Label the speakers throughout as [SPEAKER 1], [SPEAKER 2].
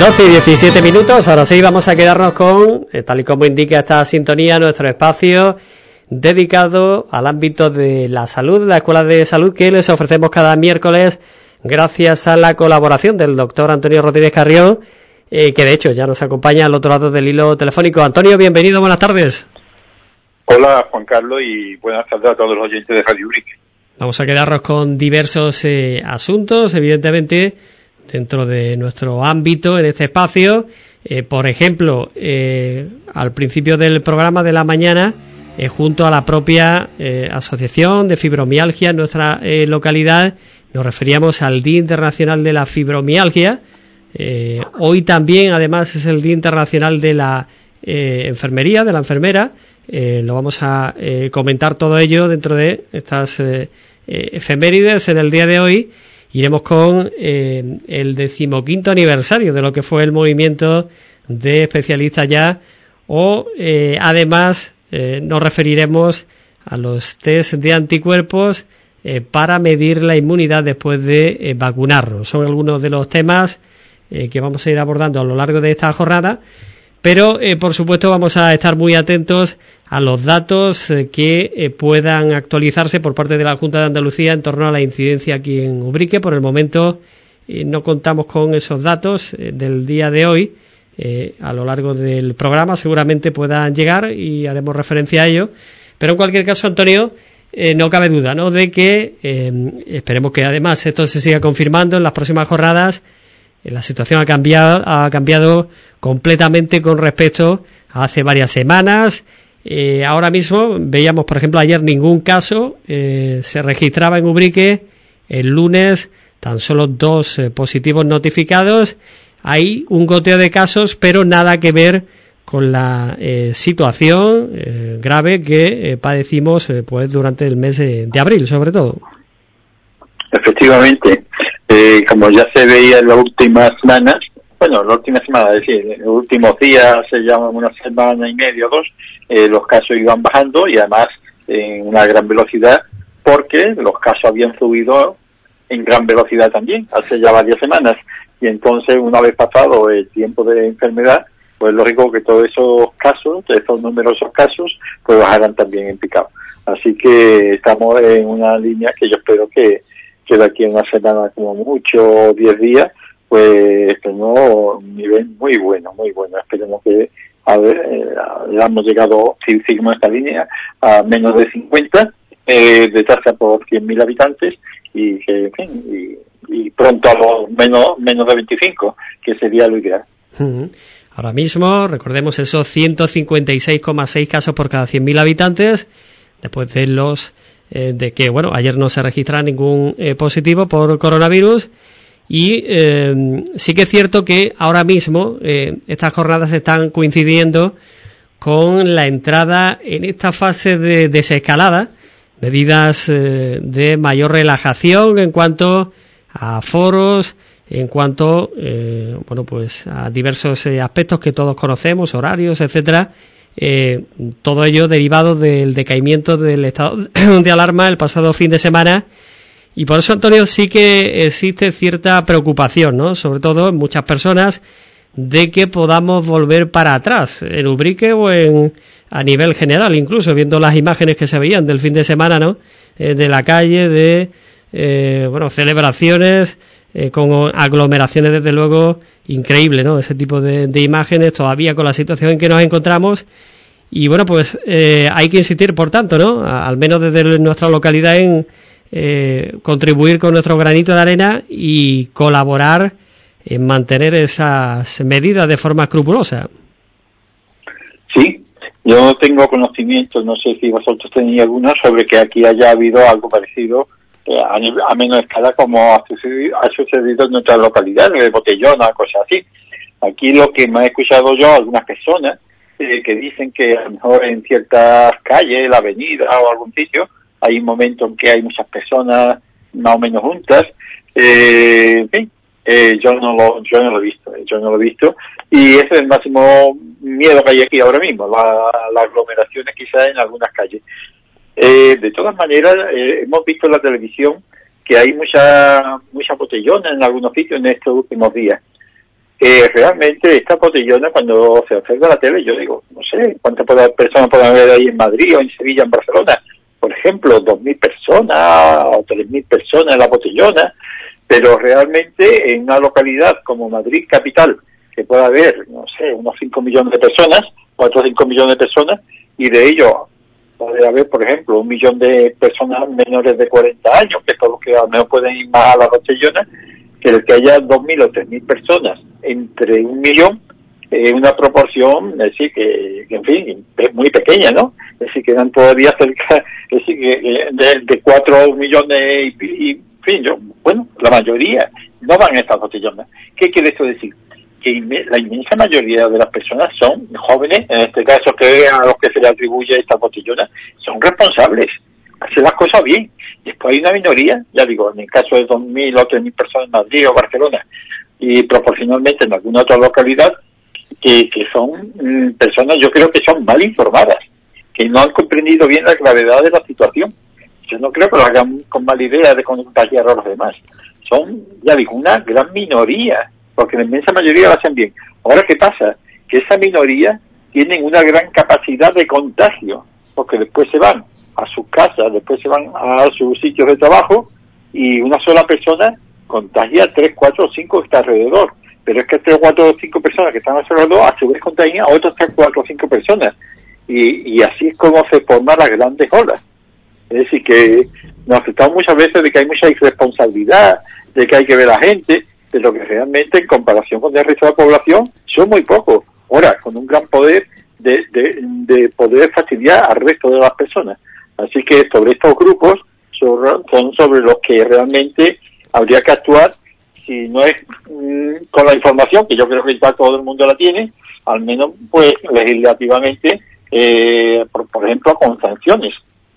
[SPEAKER 1] 12 y 17 minutos, ahora sí vamos a quedarnos con, tal y como indica esta sintonía, nuestro espacio dedicado al ámbito de la salud, la Escuela de Salud que les ofrecemos cada miércoles gracias a la colaboración del doctor Antonio Rodríguez Carrión, que de hecho ya nos acompaña al otro lado del hilo telefónico. Antonio, bienvenido, buenas tardes.
[SPEAKER 2] Hola Juan Carlos y buenas tardes a todos los oyentes de Radio Ubrique.
[SPEAKER 1] Vamos a quedarnos con diversos asuntos, evidentemente, dentro de nuestro ámbito, en este espacio. Por ejemplo, al principio del programa de la mañana, junto a la propia Asociación de Fibromialgia en nuestra localidad, nos referíamos al Día Internacional de la Fibromialgia. Hoy también, además, es el Día Internacional de la Enfermería, de la enfermera. Lo vamos a comentar todo ello dentro de estas efemérides en el día de hoy. Iremos con el 15º aniversario de lo que fue el movimiento de especialistas ya, o además nos referiremos a los test de anticuerpos para medir la inmunidad después de vacunarnos. Son algunos de los temas que vamos a ir abordando a lo largo de esta jornada, pero por supuesto vamos a estar muy atentos a los datos que puedan actualizarse por parte de la Junta de Andalucía en torno a la incidencia aquí en Ubrique. Por el momento no contamos con esos datos del día de hoy. A lo largo del programa seguramente puedan llegar y haremos referencia a ello. Pero en cualquier caso, Antonio, no cabe duda, ¿no?, de que esperemos que además esto se siga confirmando en las próximas jornadas. La situación ha cambiado completamente con respecto a hace varias semanas. Ahora mismo veíamos, por ejemplo, ayer ningún caso se registraba en Ubrique. El lunes tan solo 2 positivos notificados. Hay un goteo de casos, pero nada que ver con la situación grave que padecimos pues durante el mes de abril, sobre todo.
[SPEAKER 2] Efectivamente, como ya se veía en las últimas semanas, es decir, en los últimos días, se llaman una semana y media o 2, los casos iban bajando y además en una gran velocidad, porque los casos habían subido en gran velocidad también hace ya varias semanas, y entonces una vez pasado el tiempo de enfermedad, pues lógico que todos esos casos, esos numerosos casos, pues bajarán también en picado. Así que estamos en una línea que yo espero que de aquí a una semana como mucho, 10 días, pues tenemos un nivel muy bueno. Esperemos que hayamos llegado, si seguimos esta línea, a menos de 50 de tasa por 100.000 habitantes y que, en fin, y pronto a los menos de 25, que sería lo ideal.
[SPEAKER 1] Ahora mismo, recordemos esos 156,6 casos por cada 100.000 habitantes, después de los de que, ayer no se registra ningún positivo por coronavirus. Y sí que es cierto que ahora mismo estas jornadas están coincidiendo con la entrada en esta fase de desescalada, medidas de mayor relajación en cuanto a aforos, en cuanto a diversos aspectos que todos conocemos, horarios, etcétera. Todo ello derivado del decaimiento del estado de alarma el pasado fin de semana. Y por eso, Antonio, sí que existe cierta preocupación, ¿no?, sobre todo en muchas personas, de que podamos volver para atrás en Ubrique o a nivel general, incluso viendo las imágenes que se veían del fin de semana, ¿no?, de la calle, de celebraciones con aglomeraciones, desde luego, increíble, ¿no?, ese tipo de imágenes, todavía con la situación en que nos encontramos. Y hay que insistir, por tanto, ¿no?, al menos desde nuestra localidad, en contribuir con nuestro granito de arena y colaborar en mantener esas medidas de forma escrupulosa.
[SPEAKER 2] Sí, yo tengo conocimiento, no sé si vosotros tenéis alguna, sobre que aquí haya habido algo parecido a menor escala, como ha sucedido en nuestra localidad, de Botellona, cosas así. Aquí lo que me he escuchado yo, algunas personas que dicen que a lo mejor en ciertas calles, la avenida o algún sitio, hay un momento en que hay muchas personas más o menos juntas. En fin, yo no lo he visto, y ese es el máximo miedo que hay aquí ahora mismo, las aglomeraciones quizás en algunas calles. De todas maneras, hemos visto en la televisión que hay mucha botellona en algunos sitios en estos últimos días. realmente esta botellona, cuando se observa la tele, yo digo, no sé cuántas personas pueden haber ahí en Madrid o en Sevilla, en Barcelona, por ejemplo, 2.000 personas o 3.000 personas en la botellona, pero realmente en una localidad como Madrid capital, que puede haber, no sé, unos 5 millones de personas, 4 o 5 millones de personas, y de ellos puede haber, por ejemplo, 1 millón de personas menores de 40 años, que son los que al menos pueden ir más a la botellona, que el que haya 2.000 o 3.000 personas entre 1 millón, una proporción, es decir, que en fin, es muy pequeña, ¿no? Es decir, quedan todavía cerca, es decir, que de 4 millones y en fin, bueno, la mayoría no van a estas botellonas. ¿Qué quiere esto decir? Que la inmensa mayoría de las personas son jóvenes, en este caso que a los que se le atribuye esta botellona, son responsables, hacen las cosas bien. Después hay una minoría, ya digo, en el caso de 2.000 o 3.000 personas en Madrid o Barcelona, y proporcionalmente en alguna otra localidad, que son personas, yo creo que son mal informadas, que no han comprendido bien la gravedad de la situación. Yo no creo que lo hagan con mala idea de contagiar a los demás. Son, ya digo, una gran minoría, porque la inmensa mayoría lo hacen bien. Ahora, ¿qué pasa? Que esa minoría tienen una gran capacidad de contagio, porque después se van a sus casas, después se van a sus sitios de trabajo, y una sola persona contagia a 3, 4 o 5 que está alrededor. Pero es que 3, 4 o 5 personas que están alrededor a su vez contagian a otras 3, 4 o 5 personas. Y así es como se forman las grandes olas. Es decir, que nos afectamos muchas veces de que hay mucha irresponsabilidad, de que hay que ver a la gente, pero que realmente en comparación con el resto de la población son muy pocos. Ahora, con un gran poder de poder fastidiar al resto de las personas. Así que sobre estos grupos son sobre los que realmente habría que actuar, si no es con la información, que yo creo que ya todo el mundo la tiene, al menos pues legislativamente, por ejemplo, con sanciones,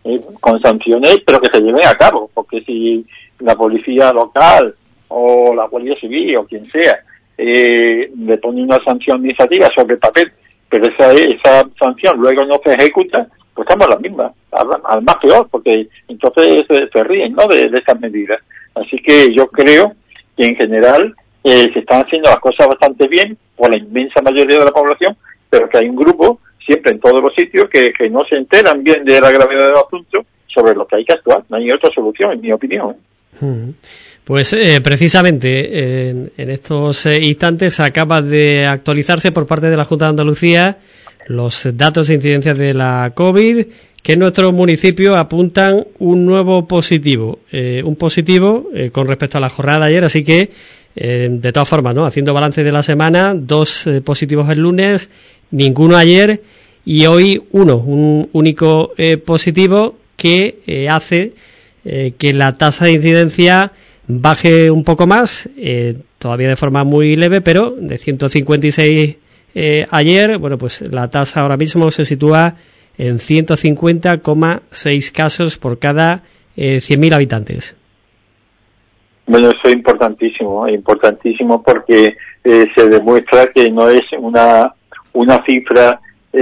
[SPEAKER 2] pero que se lleven a cabo, porque si la policía local o la Guardia Civil o quien sea le pone una sanción administrativa sobre el papel, pero esa sanción luego no se ejecuta, pues estamos las mismas, al más peor, porque entonces se ríen, ¿no?, de esas medidas. Así que yo creo que en general se están haciendo las cosas bastante bien por la inmensa mayoría de la población, pero que hay un grupo siempre en todos los sitios que no se enteran bien de la gravedad del asunto, sobre lo que hay que actuar. No hay otra solución, en mi opinión.
[SPEAKER 1] Pues precisamente en estos instantes acaba de actualizarse por parte de la Junta de Andalucía los datos de incidencia de la COVID, que en nuestro municipio apuntan un nuevo positivo, con respecto a la jornada de ayer, así que de todas formas, ¿no?, haciendo balance de la semana, 2 positivos el lunes, ninguno ayer, y hoy un único positivo que hace que la tasa de incidencia baje un poco más, todavía de forma muy leve, pero de 156 ayer, bueno, pues la tasa ahora mismo se sitúa en 150,6 casos por cada 100.000 habitantes.
[SPEAKER 2] Bueno, eso es importantísimo porque se demuestra que no es una cifra,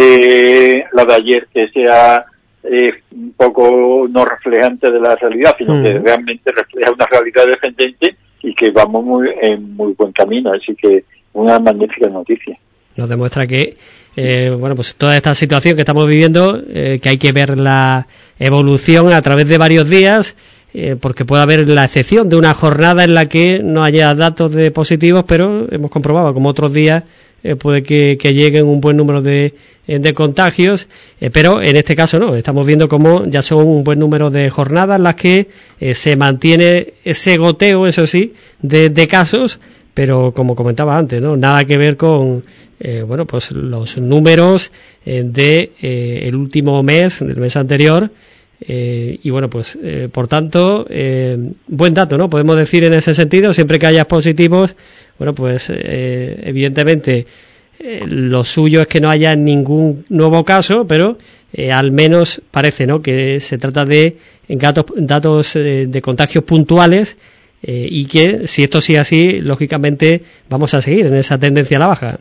[SPEAKER 2] la de ayer, que sea un poco no reflejante de la realidad, sino que realmente refleja una realidad descendente y que vamos en muy buen camino, así que una magnífica noticia.
[SPEAKER 1] Nos demuestra que pues toda esta situación que estamos viviendo, que hay que ver la evolución a través de varios días, porque puede haber la excepción de una jornada en la que no haya datos de positivos, pero hemos comprobado como otros días puede que lleguen un buen número de contagios, pero en este caso no, estamos viendo cómo ya son un buen número de jornadas en las que se mantiene ese goteo, eso sí, de casos, pero como comentaba antes, ¿no?, nada que ver con pues los números de el último mes, del mes anterior, y bueno, pues por tanto, buen dato, ¿no?, podemos decir en ese sentido. Siempre que haya positivos, bueno, pues evidentemente lo suyo es que no haya ningún nuevo caso, pero al menos parece, ¿no?, que se trata de datos de contagios puntuales, y que si esto sigue así, lógicamente vamos a seguir en esa tendencia a la baja.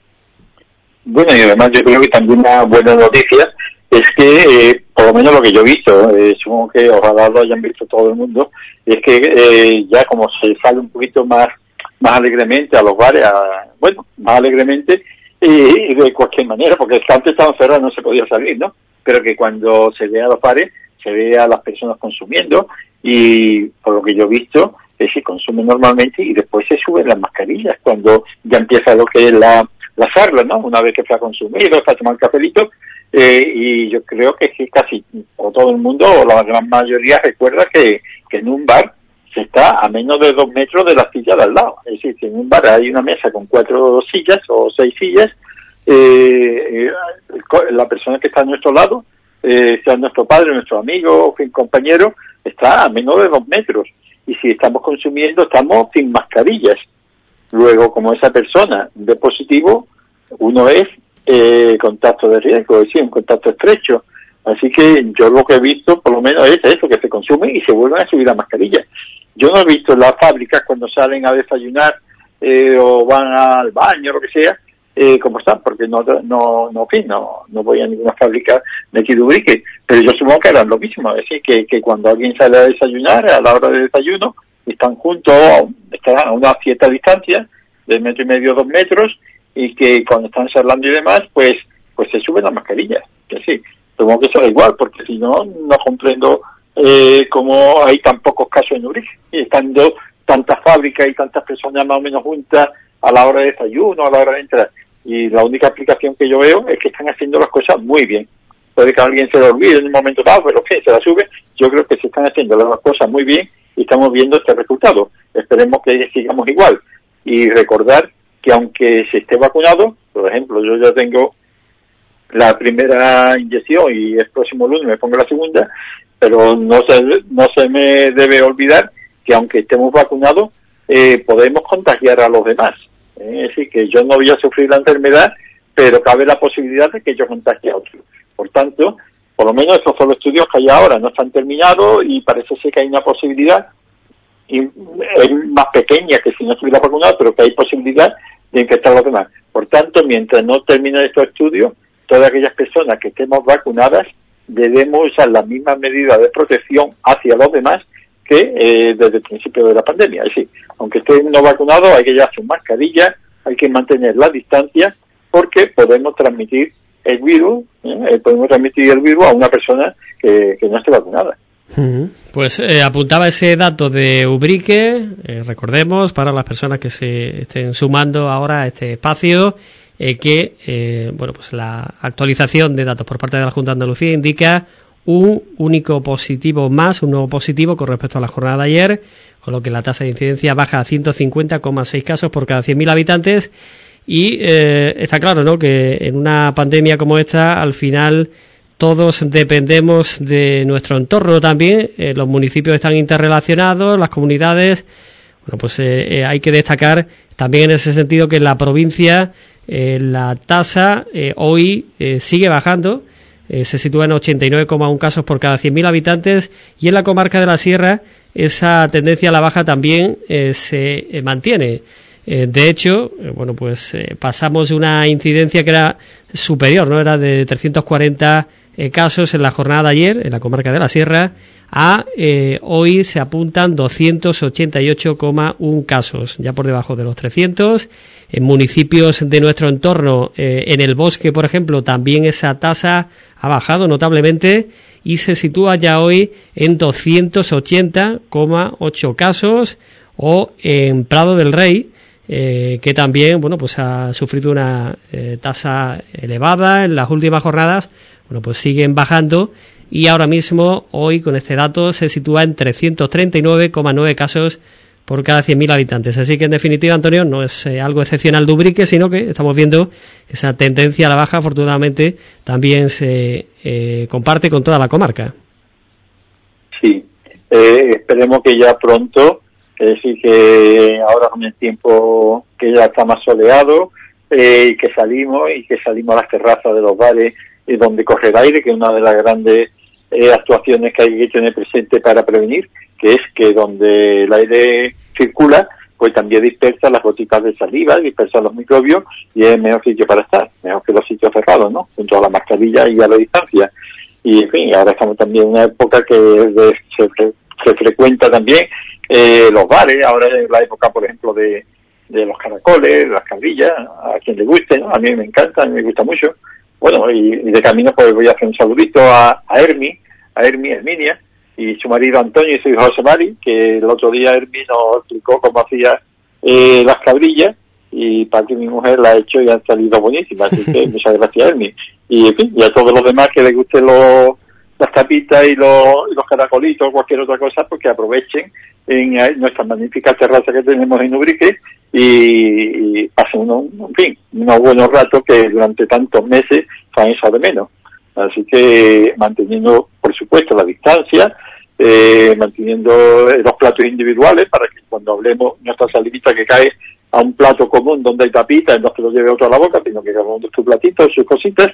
[SPEAKER 1] Bueno, y además yo creo que también una buena noticia es que, por lo menos lo que yo he visto, supongo que ojalá lo hayan visto todo el mundo, es que ya como se sale un poquito más
[SPEAKER 2] más alegremente a los bares, más alegremente y de cualquier manera, porque antes estaban cerrados, no se podía salir, ¿no? Pero que cuando se ve a los bares, se ve a las personas consumiendo, y por lo que yo he visto, se consume normalmente y después se suben las mascarillas cuando ya empieza lo que es la charla, ¿no? Una vez que se ha consumido, se ha tomado el cafelito, y yo creo que casi o todo el mundo o la gran mayoría recuerda que en un bar se está a menos de 2 metros de la silla de al lado. Es decir, si en un bar hay una mesa con 4 sillas o 6 sillas, la persona que está a nuestro lado, sea nuestro padre, nuestro amigo, compañero, está a menos de 2 metros. Y si estamos consumiendo, estamos sin mascarillas. Luego, como esa persona de positivo, uno es contacto de riesgo, es decir, un contacto estrecho. Así que yo lo que he visto, por lo menos, es eso, que se consume y se vuelven a subir las mascarillas. Yo no he visto en las fábricas cuando salen a desayunar o van al baño, lo que sea, cómo están, porque no voy a ninguna fábrica de aquí de Ubrique, pero yo supongo que harán lo mismo, es decir, que cuando alguien sale a desayunar, a la hora de desayuno, están juntos, están a una cierta distancia, de 1,5 metros, 2 metros, y que cuando están charlando y demás, pues se suben las mascarillas, que sí, supongo que será igual, porque si no comprendo cómo hay tan pocos casos en Ubrique, y estando tantas fábricas y tantas personas más o menos juntas a la hora de desayuno, a la hora de entrar. Y la única explicación que yo veo es que están haciendo las cosas muy bien. Puede que a alguien se lo olvide en un momento dado, pero que se la sube. Yo creo que se están haciendo las cosas muy bien y estamos viendo este resultado. Esperemos que sigamos igual. Y recordar que aunque se esté vacunado, por ejemplo, yo ya tengo la primera inyección y el próximo lunes me pongo la segunda, pero no se me debe olvidar que aunque estemos vacunados, podemos contagiar a los demás. Es decir, que yo no voy a sufrir la enfermedad, pero cabe la posibilidad de que yo contagie a otros. Por tanto, por lo menos estos son los estudios que hay ahora, no están terminados y parece ser que hay una posibilidad, y es más pequeña que si no estuviera vacunado, pero que hay posibilidad de infectar a los demás. Por tanto, mientras no terminen estos estudios, todas aquellas personas que estemos vacunadas debemos usar las mismas medidas de protección hacia los demás que desde el principio de la pandemia. Es decir, aunque estén no vacunados, hay que llevar su mascarilla, hay que mantener la distancia, porque podemos transmitir el virus, a una persona que no esté vacunada.
[SPEAKER 1] Pues apuntaba ese dato de Ubrique, recordemos, para las personas que se estén sumando ahora a este espacio, pues la actualización de datos por parte de la Junta de Andalucía indica un único positivo más, un nuevo positivo con respecto a la jornada de ayer, con lo que la tasa de incidencia baja a 150,6 casos por cada 100.000 habitantes. Y está claro, ¿no?, que en una pandemia como esta, al final todos dependemos de nuestro entorno también. Los municipios están interrelacionados, las comunidades. Bueno, pues hay que destacar también en ese sentido que en la provincia la tasa hoy sigue bajando. Se sitúa en 89,1 casos por cada 100.000 habitantes, y en la comarca de la Sierra esa tendencia a la baja también se mantiene. De hecho, pasamos de una incidencia que era superior, ¿no? Era de 340 casos en la jornada de ayer en la comarca de la Sierra, a hoy se apuntan 288,1 casos, ya por debajo de los 300. En municipios de nuestro entorno, en el Bosque, por ejemplo, también esa tasa ha bajado notablemente y se sitúa ya hoy en 280,8 casos, o en Prado del Rey, que también ha sufrido una tasa elevada en las últimas jornadas. Siguen bajando, y ahora mismo, hoy, con este dato, se sitúa en 339,9 casos por cada 100.000 habitantes. Así que, en definitiva, Antonio, no es algo excepcional de Ubrique, sino que estamos viendo esa tendencia a la baja, afortunadamente, también se comparte con toda la comarca.
[SPEAKER 2] Sí, esperemos que ya pronto, es decir, que ahora con el tiempo que ya está más soleado, y que salimos a las terrazas de los bares, donde corre el aire, que es una de las grandes actuaciones que hay que tener presente para prevenir, que es que donde el aire circula, pues también dispersa las gotitas de saliva, dispersa los microbios, y es el mejor sitio para estar, mejor que los sitios cerrados, ¿no?, junto a la mascarilla y a la distancia. Y, en fin, ahora estamos también en una época que se frecuenta también los bares. Ahora es la época, por ejemplo, de de los caracoles, de las cabrillas, a quien le guste, ¿no? A mí me encanta, a mí me gusta mucho. Bueno, y de camino pues voy a hacer un saludito a Herminia, y su marido Antonio y su hijo José Mari, que el otro día Hermi nos explicó cómo hacía las cabrillas, y para que mi mujer la ha hecho y han salido buenísimas, así que muchas gracias, Hermi. Y en fin, y a todos los demás que les gusten las tapitas y los caracolitos o cualquier otra cosa, pues que aprovechen en nuestra magnífica terraza que tenemos en Ubrique y pasen unos buenos ratos que durante tantos meses se han echado de menos. Así que manteniendo, por supuesto, la distancia, manteniendo los platos individuales para que cuando hablemos nuestra salivita que cae a un plato común donde hay tapitas, no se lo lleve otro a la boca, sino que cada uno de sus platitos, sus cositas,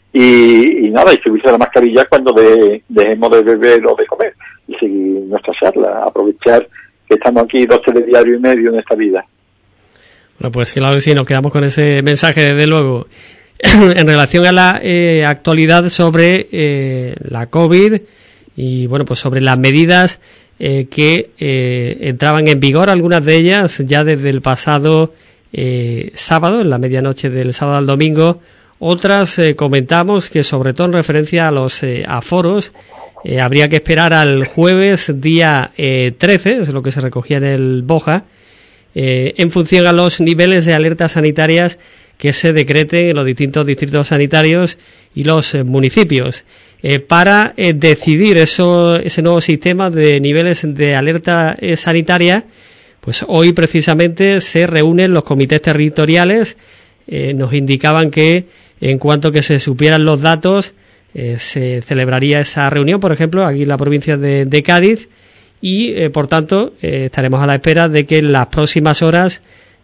[SPEAKER 2] y nada, y subirse la mascarilla cuando dejemos de beber o de comer, y seguir nuestra charla, aprovechar que estamos aquí 2 telediarios y medio en esta vida.
[SPEAKER 1] Bueno, pues claro que sí, nos quedamos con ese mensaje, desde luego. En relación a la actualidad sobre la COVID y, bueno, pues sobre las medidas que entraban en vigor, algunas de ellas ya desde el pasado sábado, en la medianoche del sábado al domingo. Otras comentamos que, sobre todo en referencia a los aforos, habría que esperar al jueves día 13, es lo que se recogía en el BOJA, en función a los niveles de alertas sanitarias que se decreten en los distintos distritos sanitarios y los municipios. Para decidir ese nuevo sistema de niveles de alerta sanitaria, pues hoy precisamente se reúnen los comités territoriales. Nos indicaban que en cuanto que se supieran los datos, se celebraría esa reunión, por ejemplo, aquí en la provincia de Cádiz, y por tanto estaremos a la espera de que en las próximas horas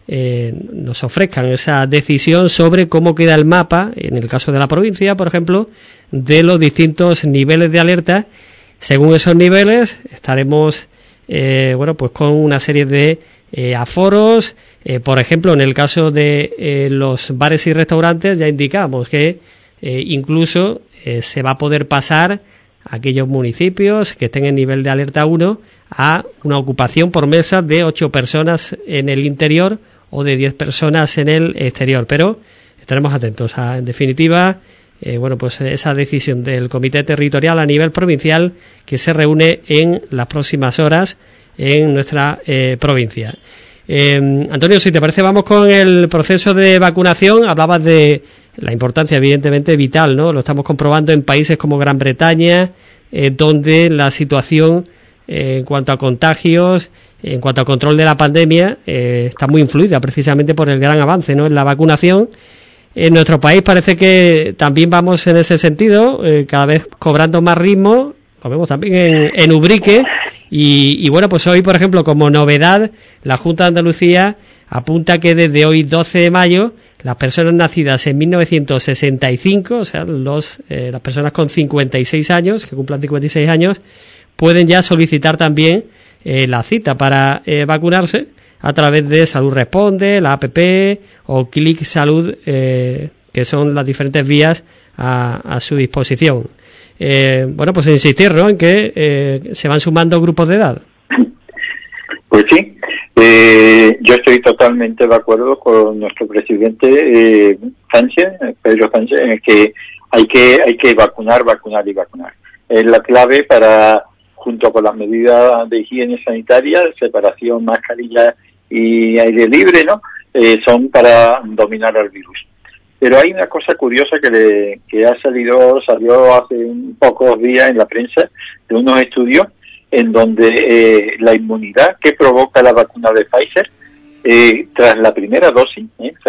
[SPEAKER 1] nos ofrezcan esa decisión sobre cómo queda el mapa, en el caso de la provincia, por ejemplo, de los distintos niveles de alerta. Según esos niveles estaremos pues con una serie de aforos. Por ejemplo, en el caso de los bares y restaurantes ya indicamos que incluso se va a poder pasar a aquellos municipios que estén en nivel de alerta 1 a una ocupación por mesa de 8 personas en el interior o de 10 personas en el exterior, pero estaremos atentos a, en definitiva, pues esa decisión del Comité Territorial a nivel provincial que se reúne en las próximas horas en nuestra provincia. Antonio, si te parece, vamos con el proceso de vacunación. Hablabas de la importancia, evidentemente, vital, ¿no? Lo estamos comprobando en países como Gran Bretaña, donde la situación en cuanto a contagios, en cuanto a control de la pandemia, está muy influida precisamente por el gran avance, ¿no?, en la vacunación. En nuestro país parece que también vamos en ese sentido, cada vez cobrando más ritmo. Lo vemos también en Ubrique. Y bueno, pues hoy, por ejemplo, como novedad, la Junta de Andalucía apunta que desde hoy, 12 de mayo, las personas nacidas en 1965, o sea, las personas con 56 años, que cumplan 56 años, pueden ya solicitar también la cita para vacunarse a través de Salud Responde, la APP o Clic Salud, que son las diferentes vías a su disposición. Pues insistir, ¿no?, en que se van sumando grupos de edad.
[SPEAKER 2] Pues sí, yo estoy totalmente de acuerdo con nuestro presidente Pedro Sánchez, en que hay que vacunar. Es la clave para, junto con las medidas de higiene sanitaria, separación, mascarilla y aire libre, ¿no? Son para dominar al virus. Pero hay una cosa curiosa que salió hace pocos días en la prensa, de unos estudios en donde la inmunidad que provoca la vacuna de Pfizer tras la primera dosis,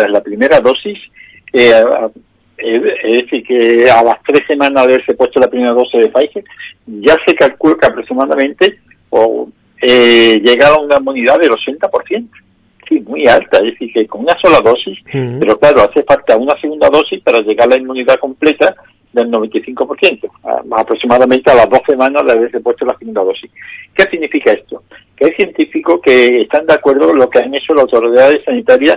[SPEAKER 2] es decir, que a las 3 semanas de haberse puesto la primera dosis de Pfizer, ya se calcula que aproximadamente llega a una inmunidad del 80%. Sí, muy alta, es decir, que con una sola dosis, pero claro, hace falta una segunda dosis para llegar a la inmunidad completa del 95%, aproximadamente a las 2 semanas de haberse puesto la segunda dosis. ¿Qué significa esto? Que hay científicos que están de acuerdo con lo que han hecho las autoridades sanitarias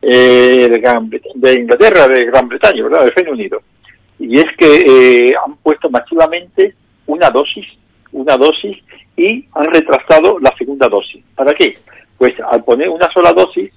[SPEAKER 2] de Inglaterra, de Gran Bretaña, ¿verdad?, del Reino Unido. Y es que han puesto masivamente una dosis y han retrasado la segunda dosis. ¿Para qué? Pues al poner una sola dosis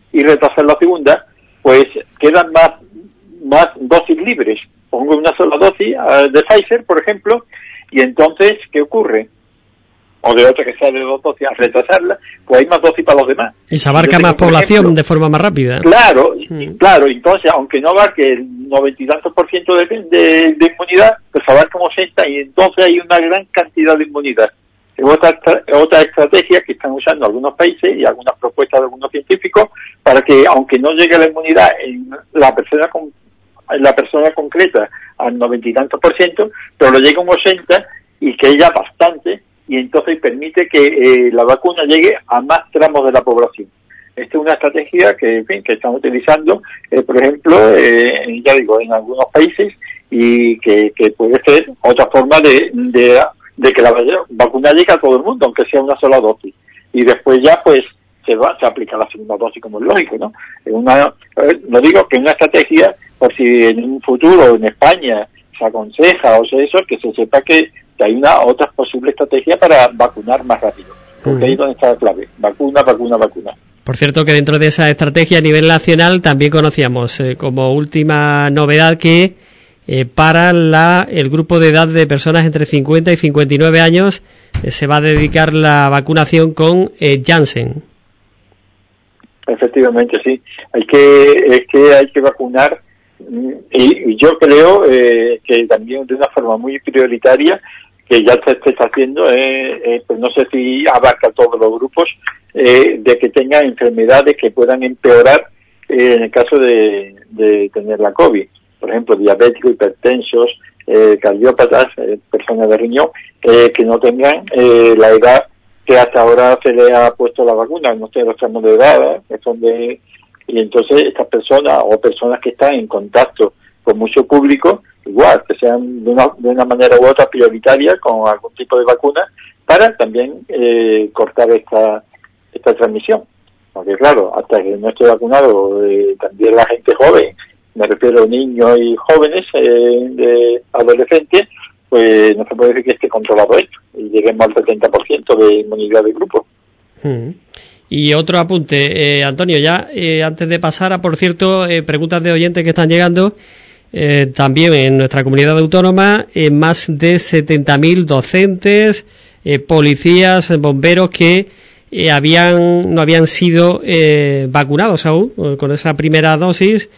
[SPEAKER 2] y retrasar la segunda, pues quedan más dosis libres. Pongo una sola dosis de Pfizer, por ejemplo, y entonces, ¿qué ocurre? O de otra que sea de 2 dosis, al retrasarla, pues hay más dosis para los demás.
[SPEAKER 1] Y se abarca más población de forma más rápida.
[SPEAKER 2] Claro, claro, entonces, aunque no abarque el 90 y tantos % de inmunidad, pues abarca como 80, y entonces hay una gran cantidad de inmunidad. Es otra estrategia que están usando algunos países y algunas propuestas de algunos científicos para que, aunque no llegue la inmunidad en la persona concreta al 90 y tantos %, pero lo llegue a un 80 y que haya bastante, y entonces permite que la vacuna llegue a más tramos de la población. Esta es una estrategia que, en fin, que están utilizando, por ejemplo, ya digo, en algunos países, y que puede ser otra forma de que la vacuna llegue a todo el mundo, aunque sea una sola dosis. Y después ya, pues, se aplica la segunda dosis, como es lógico, ¿no? No digo que es una estrategia, por si en un futuro en España se aconseja o eso, que se sepa que hay una otra posible estrategia para vacunar más rápido. Porque ahí es donde está la clave. Vacuna.
[SPEAKER 1] Por cierto, que dentro de esa estrategia a nivel nacional también conocíamos como última novedad que para el grupo de edad de personas entre 50 y 59 años se va a dedicar la vacunación con Janssen.
[SPEAKER 2] Efectivamente, sí. Hay que vacunar, y yo creo que también de una forma muy prioritaria, que ya se está haciendo, pues no sé si abarca todos los grupos, de que tengan enfermedades que puedan empeorar en el caso de tener la COVID. Por ejemplo, diabéticos, hipertensos, cardiópatas, personas de riñón, que no tengan la edad que hasta ahora se le ha puesto la vacuna, no sé, los tramos de edad, y entonces estas personas o personas que están en contacto con mucho público, igual, que sean de una manera u otra prioritaria con algún tipo de vacuna, para también cortar esta transmisión. Porque claro, hasta que no esté vacunado, también la gente joven, me refiero a niños y jóvenes, de adolescentes, pues no se puede decir que esté controlado esto y lleguemos al 70% de inmunidad de grupo.
[SPEAKER 1] Y otro apunte, Antonio, ya antes de pasar a, por cierto, preguntas de oyentes que están llegando, también en nuestra comunidad autónoma, más de 70.000 docentes, policías, bomberos que no habían sido vacunados aún con esa primera dosis,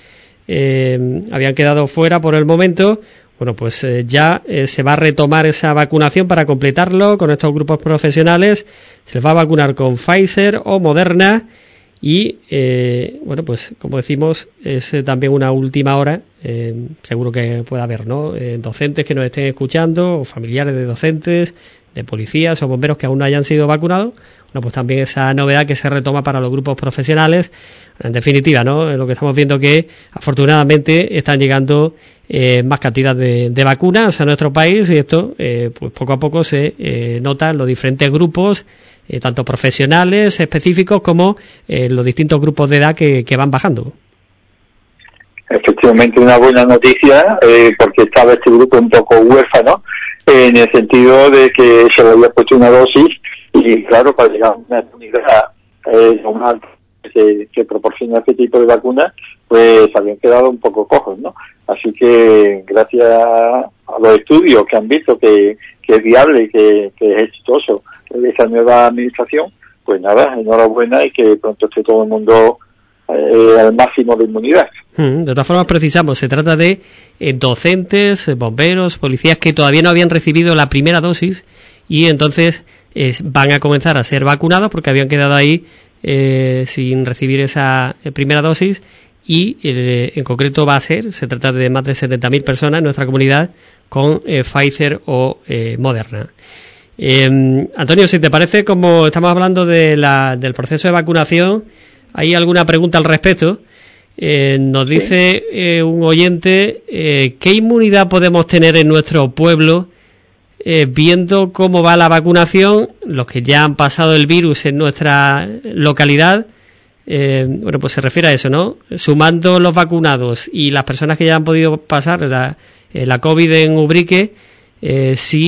[SPEAKER 1] habían quedado fuera por el momento. Bueno, pues ya se va a retomar esa vacunación para completarlo con estos grupos profesionales. Se les va a vacunar con Pfizer o Moderna y, bueno, pues como decimos, es también una última hora. Seguro que puede haber, ¿no? Docentes que nos estén escuchando o familiares de docentes, de policías o bomberos que aún no hayan sido vacunados. Bueno, pues también esa novedad que se retoma para los grupos profesionales. En definitiva, ¿no? Lo que estamos viendo que afortunadamente están llegando más cantidad de vacunas a nuestro país y esto pues poco a poco se nota en los diferentes grupos, tanto profesionales específicos como los distintos grupos de edad que van bajando.
[SPEAKER 2] Efectivamente, una buena noticia, porque estaba este grupo un poco huérfano, en el sentido de que se le había puesto una dosis y claro, para llegar a una inmunidad normal que proporciona este tipo de vacunas, pues habían quedado un poco cojos, ¿no? Así que gracias a los estudios que han visto que es viable y que es exitoso esa nueva administración, pues nada, enhorabuena y que pronto esté todo el mundo al máximo de inmunidad.
[SPEAKER 1] De todas formas, precisamos, se trata de docentes, bomberos, policías que todavía no habían recibido la primera dosis y entonces van a comenzar a ser vacunados porque habían quedado ahí sin recibir esa primera dosis y en concreto se trata de más de 70.000 personas en nuestra comunidad con Pfizer o Moderna. Antonio, si te parece, como estamos hablando del proceso de vacunación, ¿hay alguna pregunta al respecto? Nos dice un oyente, ¿qué inmunidad podemos tener en nuestro pueblo viendo cómo va la vacunación, los que ya han pasado el virus en nuestra localidad? Bueno, pues se refiere a eso, ¿no? Sumando los vacunados y las personas que ya han podido pasar la COVID en Ubrique,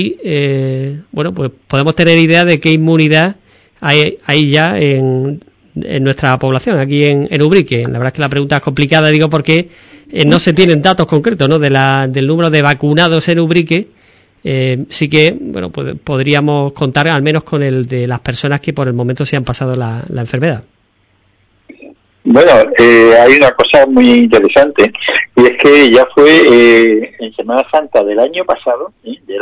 [SPEAKER 1] bueno, pues podemos tener idea de qué inmunidad hay ya en nuestra población, aquí en Ubrique. La verdad es que la pregunta es complicada, digo, porque no se tienen datos concretos, ¿no?, del número de vacunados en Ubrique. Sí que, bueno, pues podríamos contar al menos con el de las personas que por el momento se han pasado la enfermedad.
[SPEAKER 2] Bueno, hay una cosa muy interesante, y es que ya fue en Semana Santa del año pasado,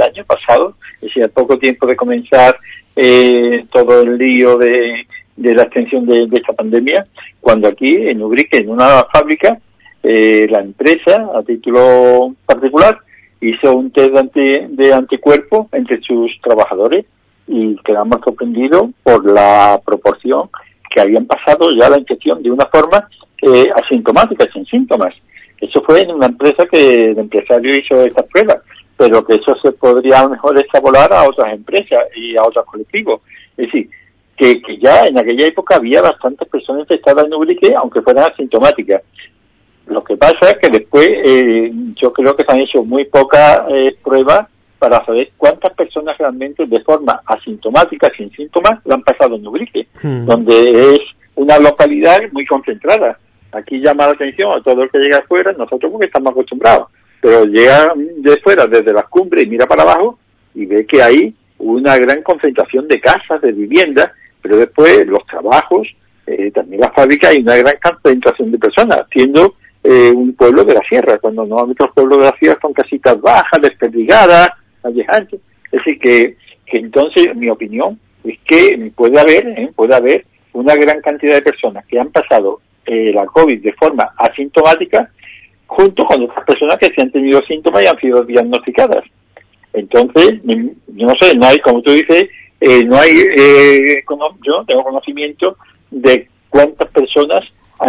[SPEAKER 2] es decir, a poco tiempo de comenzar todo el lío de la extensión de esta pandemia, cuando aquí en Ubrique, en una fábrica, la empresa, a título particular, hizo un test de anticuerpos entre sus trabajadores y quedamos sorprendidos por la proporción que habían pasado ya la infección de una forma asintomática, sin síntomas. Eso fue en una empresa que el empresario hizo estas pruebas, pero que eso se podría a lo mejor extrapolar a otras empresas y a otros colectivos. Es decir, que ya en aquella época había bastantes personas infectadas en Ubrique, aunque fueran asintomáticas. Lo que pasa es que después yo creo que se han hecho muy pocas pruebas para saber cuántas personas realmente de forma asintomática, sin síntomas, lo han pasado en Ubrique, donde es una localidad muy concentrada. Aquí llama la atención a todo el que llega afuera, nosotros porque estamos acostumbrados, pero llega de fuera, desde las cumbres, y mira para abajo y ve que hay una gran concentración de casas, de viviendas, pero después los trabajos, también las fábricas, hay una gran concentración de personas, siendo un pueblo de la sierra, cuando normalmente los pueblos de la sierra son casitas bajas, desperdigadas, callejantes. Es decir, que entonces mi opinión es que puede haber una gran cantidad de personas que han pasado la COVID de forma asintomática junto con otras personas que sí han tenido síntomas y han sido diagnosticadas. Entonces, yo no sé, no hay, como tú dices, no hay, yo no tengo conocimiento de cuántas personas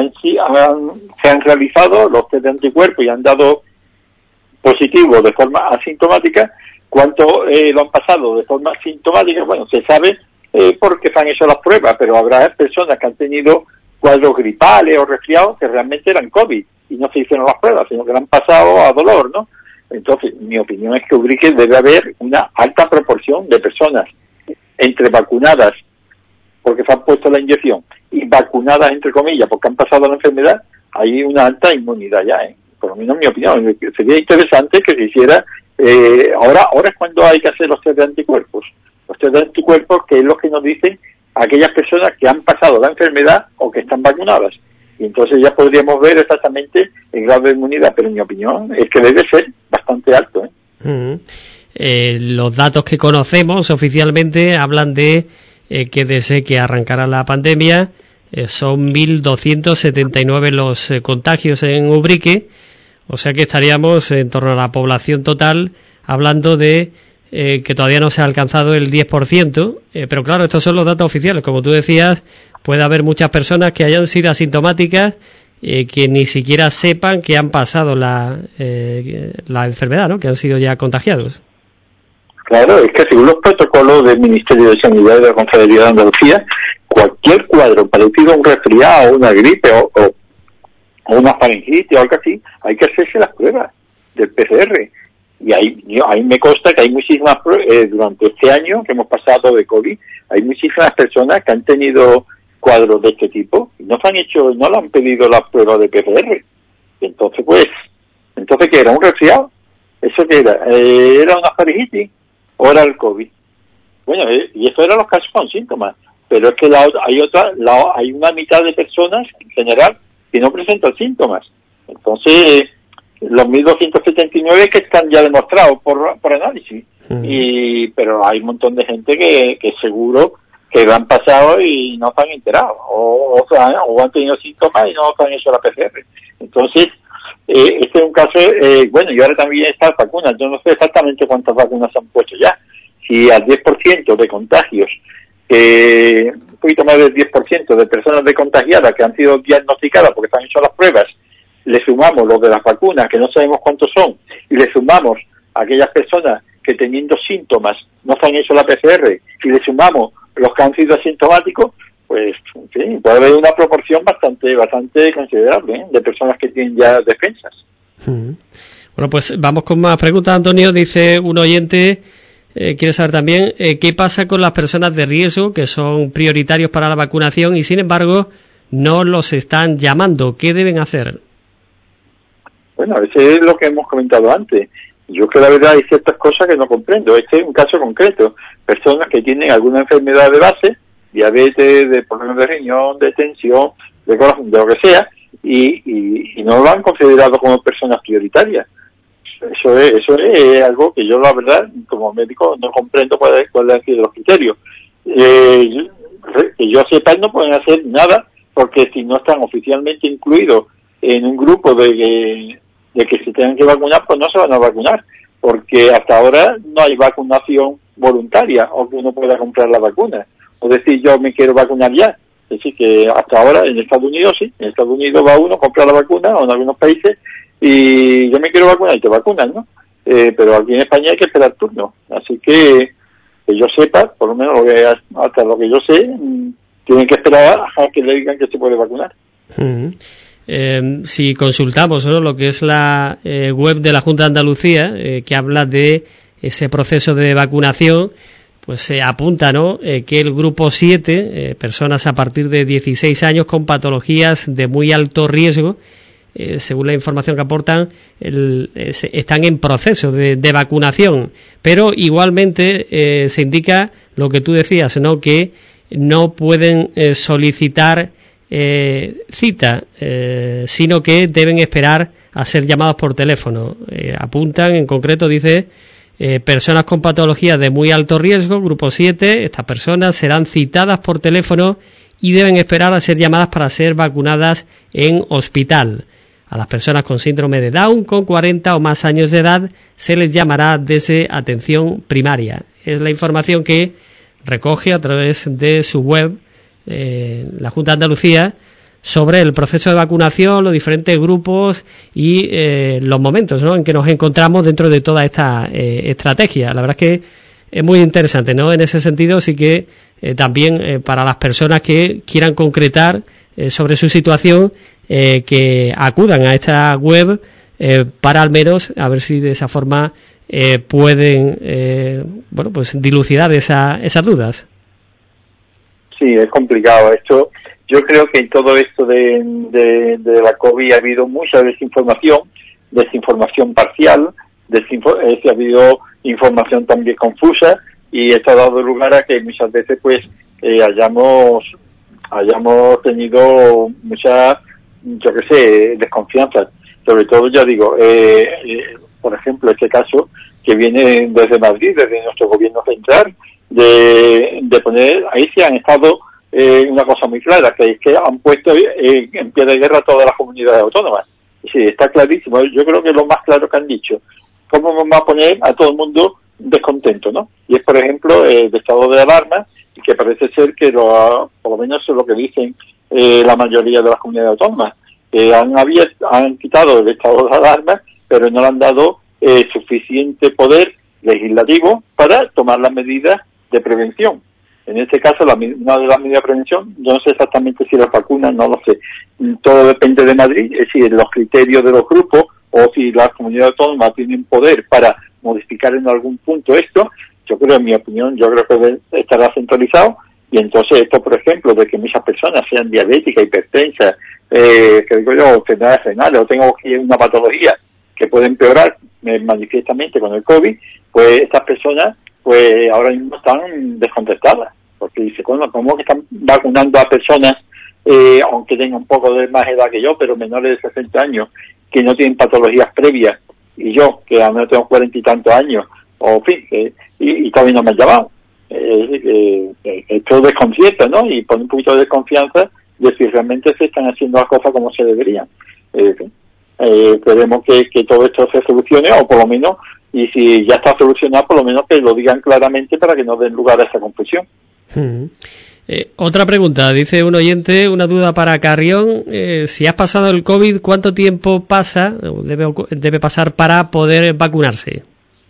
[SPEAKER 2] se han realizado los test de anticuerpos y han dado positivo de forma asintomática, cuánto lo han pasado de forma sintomática. Bueno, se sabe porque se han hecho las pruebas, pero habrá personas que han tenido cuadros gripales o resfriados que realmente eran COVID y no se hicieron las pruebas, sino que le han pasado a dolor, ¿no? Entonces, mi opinión es que Ubrique debe haber una alta proporción de personas entre vacunadas porque se han puesto la inyección y vacunadas, entre comillas, porque han pasado la enfermedad. Hay una alta inmunidad ya, por lo menos mi opinión. Sería interesante que se hiciera, ahora es cuando hay que hacer los test de anticuerpos. Los test de anticuerpos, que es lo que nos dicen aquellas personas que han pasado la enfermedad o que están vacunadas. Y entonces ya podríamos ver exactamente el grado de inmunidad, pero mi opinión es que debe ser bastante alto.
[SPEAKER 1] Los datos que conocemos oficialmente hablan de que desde que arrancara la pandemia son 1.279 los contagios en Ubrique, o sea que estaríamos en torno a la población total hablando de que todavía no se ha alcanzado el 10%, pero claro, estos son los datos oficiales. Como tú decías, puede haber muchas personas que hayan sido asintomáticas que ni siquiera sepan que han pasado la enfermedad, ¿no?, que han sido ya contagiados.
[SPEAKER 2] Claro, es que según los protocolos del Ministerio de Sanidad y de la Confederación de Andalucía, cualquier cuadro parecido a un resfriado, una gripe o una faringitis o algo así, hay que hacerse las pruebas del PCR. Y ahí me consta que hay muchísimas durante este año que hemos pasado de COVID, hay muchísimas personas que han tenido cuadros de este tipo y no le han pedido las pruebas de PCR. Entonces, ¿qué era? ¿Un resfriado? ¿Eso qué era? ¿Era una faringitis o era el COVID? Bueno, y eso eran los casos con síntomas, pero es que hay una mitad de personas en general que no presentan síntomas. Entonces, los 1.279 que están ya demostrados por análisis, pero hay un montón de gente que seguro que lo han pasado y no se han enterado, o han tenido síntomas y no se han hecho la PCR. Entonces, este es un caso, y ahora también estas vacunas, yo no sé exactamente cuántas vacunas se han puesto ya. Si al 10% de contagios, un poquito más del 10% de personas contagiadas que han sido diagnosticadas porque se han hecho las pruebas, le sumamos los de las vacunas, que no sabemos cuántos son, y le sumamos a aquellas personas que teniendo síntomas no se han hecho la PCR, y le sumamos los que han sido asintomáticos, pues sí, puede haber una proporción bastante considerable de personas que tienen ya defensas.
[SPEAKER 1] Bueno, pues vamos con más preguntas, Antonio. Dice un oyente quiere saber también qué pasa con las personas de riesgo que son prioritarios para la vacunación y sin embargo no los están llamando. ¿Qué deben hacer?
[SPEAKER 2] Bueno, ese es lo que hemos comentado antes. Yo que la verdad hay ciertas cosas que no comprendo. Este es un caso concreto. Personas que tienen alguna enfermedad de base, diabetes, de problemas de riñón, de tensión, de corazón, de lo que sea, y no lo han considerado como personas prioritarias. Eso es algo que yo la verdad como médico no comprendo cuál es los criterios. Que yo sepa, no pueden hacer nada porque si no están oficialmente incluidos en un grupo de que se tengan que vacunar, pues no se van a vacunar, porque hasta ahora no hay vacunación voluntaria o que uno pueda comprar la vacuna o decir yo me quiero vacunar ya. Es decir, que hasta ahora en Estados Unidos sí, en Estados Unidos va uno a comprar la vacuna o en algunos países y yo me quiero vacunar y te vacunan, ¿no? Pero aquí en España hay que esperar turno, así que yo sepa, por lo menos hasta lo que yo sé, tienen que esperar a que le digan que se puede vacunar.
[SPEAKER 1] Si consultamos, ¿no?, lo que es la web de la Junta de Andalucía, que habla de ese proceso de vacunación, pues se apunta, ¿no?, que el grupo 7, personas a partir de 16 años con patologías de muy alto riesgo, según la información que aportan, están en proceso de vacunación, pero igualmente se indica lo que tú decías, ¿no?, que no pueden solicitar cita, sino que deben esperar a ser llamados por teléfono. Apuntan, en concreto, dice, personas con patologías de muy alto riesgo, grupo 7, estas personas serán citadas por teléfono y deben esperar a ser llamadas para ser vacunadas en hospital. A las personas con síndrome de Down con 40 o más años de edad se les llamará desde atención primaria. Es la información que recoge a través de su web la Junta de Andalucía sobre el proceso de vacunación, los diferentes grupos y los momentos, ¿no?, en que nos encontramos dentro de toda esta estrategia. La verdad es que es muy interesante, ¿no? En ese sentido sí que también para las personas que quieran concretar sobre su situación, que acudan a esta web para al menos a ver si de esa forma pueden pues dilucidar esas dudas.
[SPEAKER 2] Sí, es complicado esto. Yo creo que en todo esto de la COVID ha habido mucha desinformación parcial, ha habido información también confusa y esto ha dado lugar a que muchas veces pues hayamos tenido mucha, yo qué sé, desconfianza. Sobre todo, ya digo, por ejemplo, este caso que viene desde Madrid, desde nuestro gobierno central, de poner, ahí sí han estado una cosa muy clara, que es que han puesto en pie de guerra todas las comunidades autónomas. Sí, está clarísimo. Yo creo que es lo más claro que han dicho. ¿Cómo vamos a poner a todo el mundo descontento, no? Y es, por ejemplo, el estado de alarma, que parece ser que por lo menos es lo que dicen la mayoría de las comunidades autónomas. Han quitado el estado de alarma, pero no le han dado suficiente poder legislativo para tomar las medidas de prevención. En este caso, una de las medidas de prevención, yo no sé exactamente si las vacunas, no lo sé. Todo depende de Madrid, es decir, los criterios de los grupos o si las comunidades autónomas tienen poder para modificar en algún punto esto. Yo creo, en mi opinión, que estará centralizado y entonces esto, por ejemplo, de que muchas personas sean diabéticas, hipertensas, que digo yo, enfermedades renales o tengan una patología que puede empeorar manifiestamente con el COVID, pues estas personas pues ahora mismo están descontestadas, porque dice, ¿cómo que están vacunando a personas, aunque tengan un poco de más edad que yo, pero menores de 60 años, que no tienen patologías previas, y yo, que a menos tengo 40 y tantos años, o en fin, y todavía no me han llamado? Esto desconcierta, ¿no? Y pone un poquito de desconfianza de si realmente se están haciendo las cosas como se deberían. Esperemos que todo esto se solucione, o por lo menos, y si ya está solucionado, por lo menos que lo digan claramente para que no den lugar a esa confusión.
[SPEAKER 1] Otra pregunta, dice un oyente, una duda para Carrión, si has pasado el COVID, ¿cuánto tiempo debe pasar para poder vacunarse?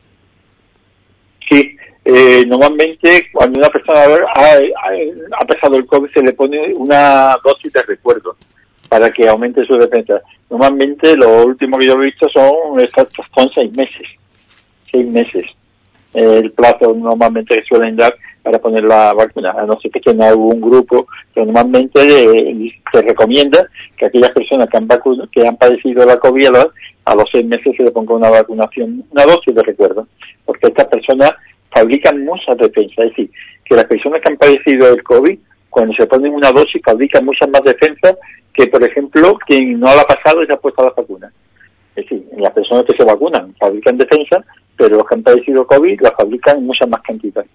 [SPEAKER 2] Sí, normalmente cuando una persona ha pasado el COVID se le pone una dosis de recuerdo para que aumente su defensa. Normalmente lo último que yo he visto son 6 meses. 6 meses. el plazo normalmente que suelen dar para poner la vacuna, a no ser que tenga algún grupo, pero normalmente se recomienda que aquellas personas que han padecido la COVID a los 6 meses se le ponga una vacunación, una dosis de recuerdo, porque estas personas fabrican muchas defensas, es decir, que las personas que han padecido el COVID, cuando se ponen una dosis, fabrican muchas más defensas que, por ejemplo, quien no la ha pasado y se ha puesto la vacuna. Es decir, las personas que se vacunan fabrican defensas, pero los que han padecido COVID las fabrican en muchas más cantidades.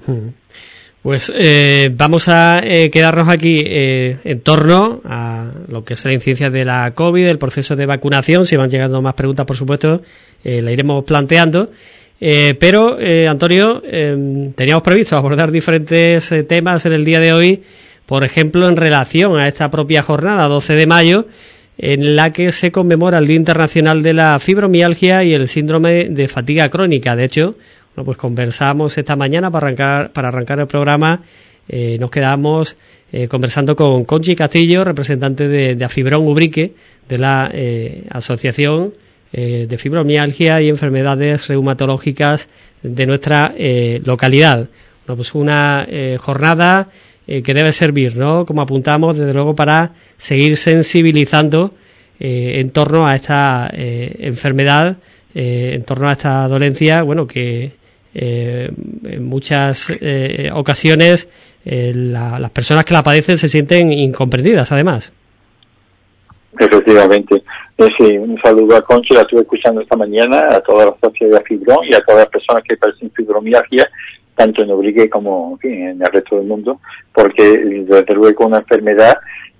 [SPEAKER 1] Pues vamos a quedarnos aquí en torno a lo que es la incidencia de la COVID, el proceso de vacunación. Si van llegando más preguntas, por supuesto, la iremos planteando. Pero, Antonio, teníamos previsto abordar diferentes temas en el día de hoy, por ejemplo, en relación a esta propia jornada, 12 de mayo, en la que se conmemora el Día Internacional de la Fibromialgia y el Síndrome de Fatiga Crónica. De hecho, bueno, pues conversamos esta mañana para arrancar el programa. Nos quedamos conversando con Conchi Castillo, representante de Afibron Ubrique, de la Asociación de Fibromialgia y Enfermedades Reumatológicas de nuestra localidad. Bueno, pues una jornada que debe servir, ¿no?, como apuntamos, desde luego, para seguir sensibilizando en torno a esta enfermedad, en torno a esta dolencia, bueno, que en muchas ocasiones las personas que la padecen se sienten incomprendidas, además.
[SPEAKER 2] Efectivamente. Sí, un saludo a Conchi, la estuve escuchando esta mañana, a toda la sociedad de Fibrón y a todas las personas que padecen fibromialgia, tanto en Ubrique como, en fin, en el resto del mundo, porque desde luego es una enfermedad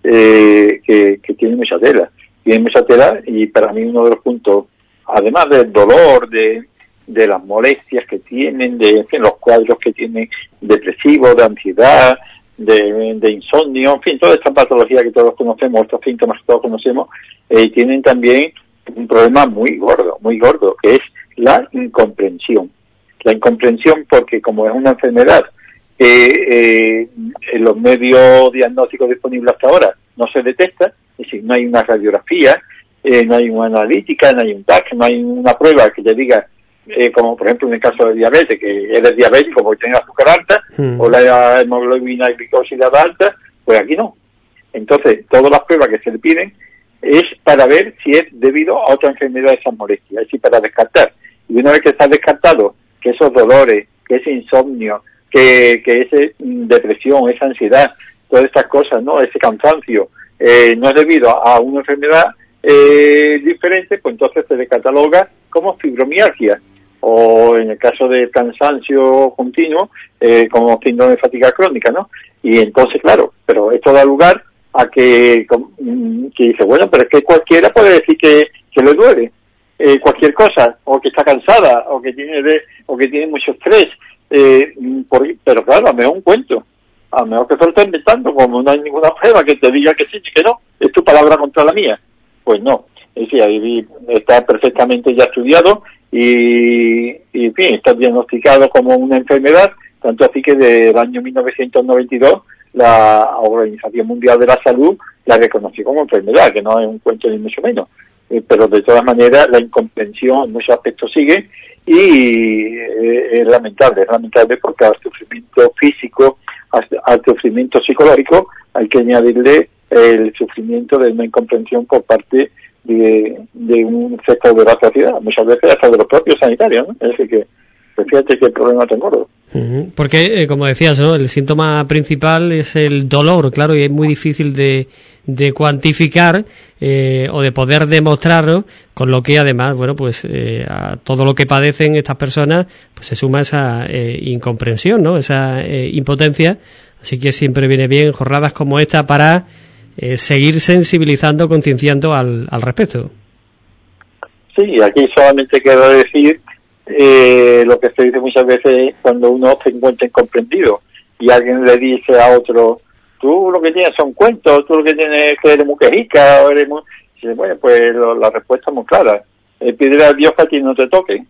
[SPEAKER 2] que tiene mucha tela. Tiene mucha tela, y para mí uno de los puntos, además del dolor, de las molestias que tienen, en fin, los cuadros que tienen depresivos, de ansiedad, de insomnio, en fin, toda esta patología que todos conocemos, estos síntomas que todos conocemos, tienen también un problema muy gordo, que es la incomprensión. La incomprensión porque, como es una enfermedad en los medios diagnósticos disponibles hasta ahora no se detecta, es decir, no hay una radiografía, no hay una analítica, no hay un TAC, no hay una prueba que te diga, como por ejemplo en el caso de diabetes, que eres diabético porque tienes azúcar alta, o la hemoglobina glicosilada alta, pues aquí no. Entonces, todas las pruebas que se le piden es para ver si es debido a otra enfermedad de esas molestias, es decir, para descartar. Y una vez que está descartado que esos dolores, que ese insomnio, que esa depresión, esa ansiedad, todas estas cosas, ¿no?, ese cansancio, no es debido a una enfermedad diferente, pues entonces se le cataloga como fibromialgia, o en el caso de cansancio continuo, como síndrome de fatiga crónica, ¿no? Y entonces, claro, pero esto da lugar a que dice, bueno, pero es que cualquiera puede decir que le duele cualquier cosa, o que está cansada, o que tiene mucho estrés, pero claro, a lo mejor un cuento, a lo mejor que se lo está inventando, como no hay ninguna prueba que te diga que sí y que no, es tu palabra contra la mía. Pues no, es decir, ahí está perfectamente ya estudiado y en fin, está diagnosticado como una enfermedad, tanto así que desde el año 1992 la Organización Mundial de la Salud la reconoció como enfermedad, que no es un cuento ni mucho menos. Pero de todas maneras la incomprensión en muchos aspectos sigue y es lamentable porque al sufrimiento físico, al sufrimiento psicológico, hay que añadirle el sufrimiento de una incomprensión por parte de un sector de la sociedad, muchas veces hasta de los propios sanitarios, ¿no? Es decir, que pues fíjate qué problema tan gordo.
[SPEAKER 1] Porque, como decías, ¿no?, el síntoma principal es el dolor, claro, y es muy difícil de cuantificar o de poder demostrarlo, con lo que además, bueno, pues a todo lo que padecen estas personas, pues se suma esa incomprensión, ¿no?, esa impotencia. Así que siempre viene bien jornadas como esta para seguir sensibilizando, concienciando al respecto.
[SPEAKER 2] Sí, aquí solamente quiero decir lo que se dice muchas veces cuando uno se encuentra incomprendido y alguien le dice a otro, tú lo que tienes son cuentos, tú lo que tienes es que eres muy quejica, o eres muy... Bueno, pues la respuesta es muy clara. Pídele a Dios que a ti no te toque.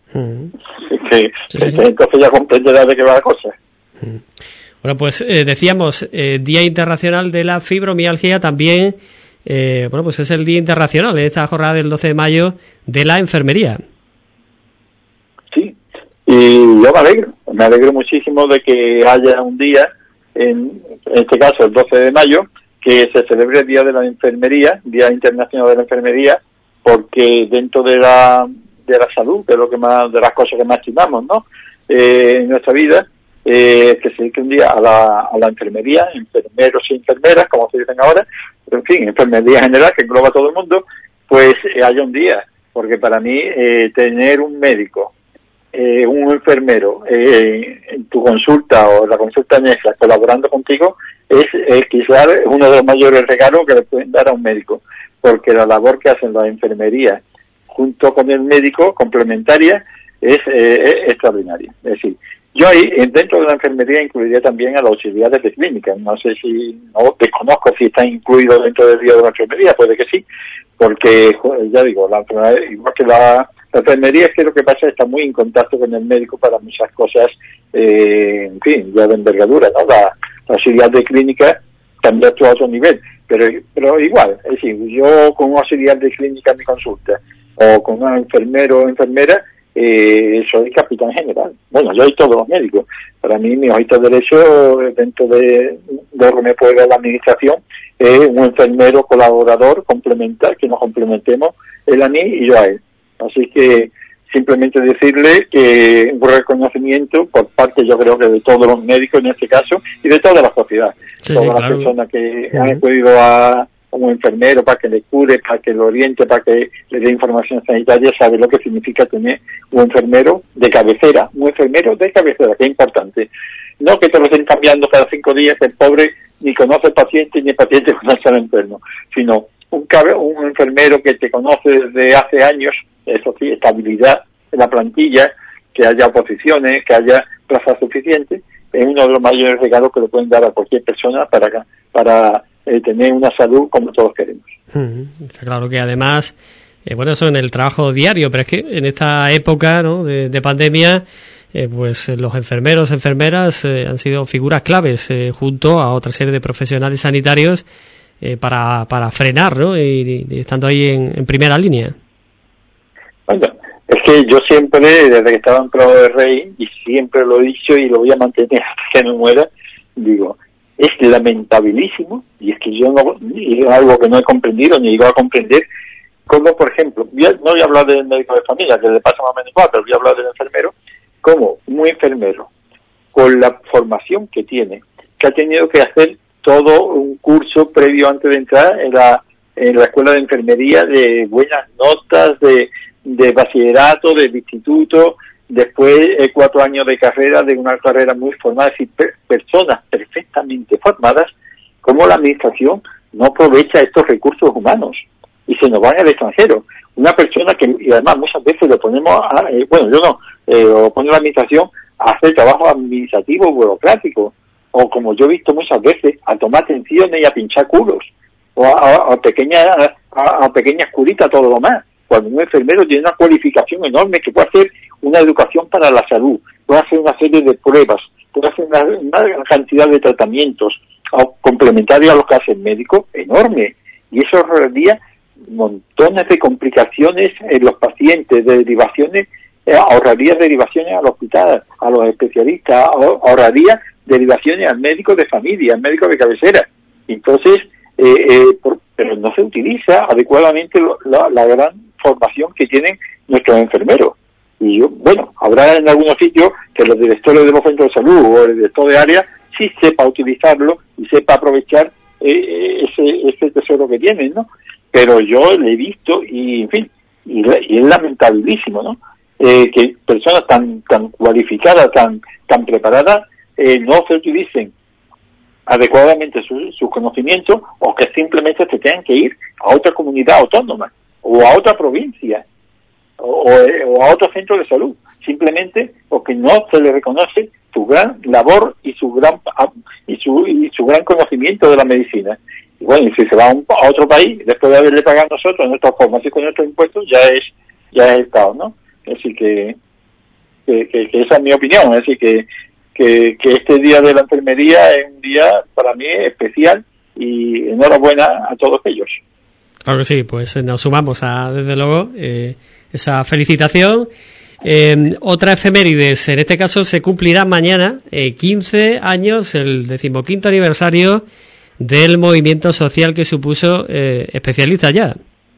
[SPEAKER 2] Entonces ya comprenderás de qué va la cosa.
[SPEAKER 1] Bueno, pues decíamos, Día Internacional de la Fibromialgia, también, bueno, pues es el Día Internacional, esta jornada del 12 de mayo, de la enfermería.
[SPEAKER 2] Sí, Y yo me alegro muchísimo de que haya un día, en este caso el 12 de mayo, que se celebre el Día de la Enfermería, Día Internacional de la Enfermería, porque dentro de la salud, que es lo que más, de las cosas que más estimamos, ¿no? En nuestra vida, que se dedique un día a la enfermería, enfermeros y enfermeras, como se dicen ahora, pero en fin, enfermería general que engloba a todo el mundo, pues haya un día, porque para mí tener un médico, un enfermero en tu consulta o la consulta nuestra colaborando contigo es quizás uno de los mayores regalos que le pueden dar a un médico, porque la labor que hacen las enfermerías junto con el médico complementaria es extraordinaria. Es decir, yo ahí dentro de la enfermería incluiría también a los auxiliares de clínica. No sé desconozco si están incluidos dentro del día de la enfermería, puede que sí, porque ya digo, la enfermería, igual que la enfermería, es que lo que pasa es que está muy en contacto con el médico para muchas cosas, en fin, ya de envergadura, ¿no? La auxiliar de clínica también actúa a otro nivel, pero igual, es decir, yo con un auxiliar de clínica en mi consulta o con un enfermero o enfermera, soy capitán general. Bueno, yo soy todos los médicos. Para mí, mi ojito derecho dentro de lo que me puede dar la administración es un enfermero colaborador complementar, que nos complementemos él a mí y yo a él. Así que simplemente decirle que un reconocimiento por parte, yo creo que de todos los médicos en este caso y de toda la sociedad, todas las personas que han acudido a un enfermero para que le cure, para que lo oriente, para que le dé información sanitaria, sabe lo que significa tener un enfermero de cabecera, que es importante. No que te lo estén cambiando cada 5 días, que el pobre ni conoce al paciente ni el paciente conoce al enfermo, sino un enfermero que te conoce desde hace años, eso sí, estabilidad en la plantilla, que haya oposiciones, que haya plazas suficientes, es uno de los mayores regalos que le pueden dar a cualquier persona para tener una salud como todos queremos.
[SPEAKER 1] Está claro que además, bueno, eso en el trabajo diario, pero es que en esta época, ¿no?, de pandemia, pues los enfermeros, enfermeras han sido figuras claves junto a otra serie de profesionales sanitarios para frenar, ¿no?, y estando ahí en primera línea.
[SPEAKER 2] Bueno, es que yo siempre, desde que estaba en Prado de Rey, y siempre lo he dicho y lo voy a mantener hasta que me muera, digo, es lamentabilísimo, y es que yo no, es algo que no he comprendido ni iba a comprender, como por ejemplo, no voy a hablar del médico de familia, que le pasa más o menos igual, pero voy a hablar del enfermero, como un enfermero, con la formación que tiene, que ha tenido que hacer todo un curso previo antes de entrar en la escuela de enfermería, de buenas notas, de bachillerato, del instituto, después 4 años de carrera, de una carrera muy formada, es decir, personas perfectamente formadas, como la administración no aprovecha estos recursos humanos y se nos van al extranjero. Una persona que, y además muchas veces lo ponemos lo pone la administración a hacer trabajo administrativo, burocrático, o como yo he visto muchas veces, a tomar atenciones y a pinchar culos, o a pequeñas curitas, todo lo más. Cuando un enfermero tiene una cualificación enorme que puede hacer una educación para la salud, puede hacer una serie de pruebas, puede hacer una cantidad de tratamientos complementarios a los que hace el médico, enorme. Y eso ahorraría montones de complicaciones en los pacientes, de derivaciones, ahorraría derivaciones al hospital, a los especialistas, ahorraría derivaciones al médico de familia, al médico de cabecera. Entonces, pero no se utiliza adecuadamente la gran formación que tienen nuestros enfermeros. Y habrá en algunos sitios que los directores de los centros de salud o el director de área sí sepa utilizarlo y sepa aprovechar ese tesoro que tienen, ¿no? Pero yo lo he visto y, en fin, y es lamentabilísimo, ¿no? Que personas tan cualificadas, tan preparadas, no se utilicen adecuadamente sus conocimientos, o que simplemente se tengan que ir a otra comunidad autónoma o a otra provincia o a otro centro de salud, simplemente porque no se le reconoce su gran labor y su gran conocimiento de la medicina. Y bueno, y si se va a otro país, después de haberle pagado nosotros nuestra formación con nuestros impuestos, ya es Estado, ¿no? Es decir, que esa es mi opinión. Es decir, que este día de la enfermería es un día para mí especial, y enhorabuena a todos ellos.
[SPEAKER 1] Claro que sí, pues nos sumamos a, desde luego, esa felicitación. Otra efemérides, en este caso se cumplirá mañana 15 años, el 15º aniversario del movimiento social que supuso Especialista Ya.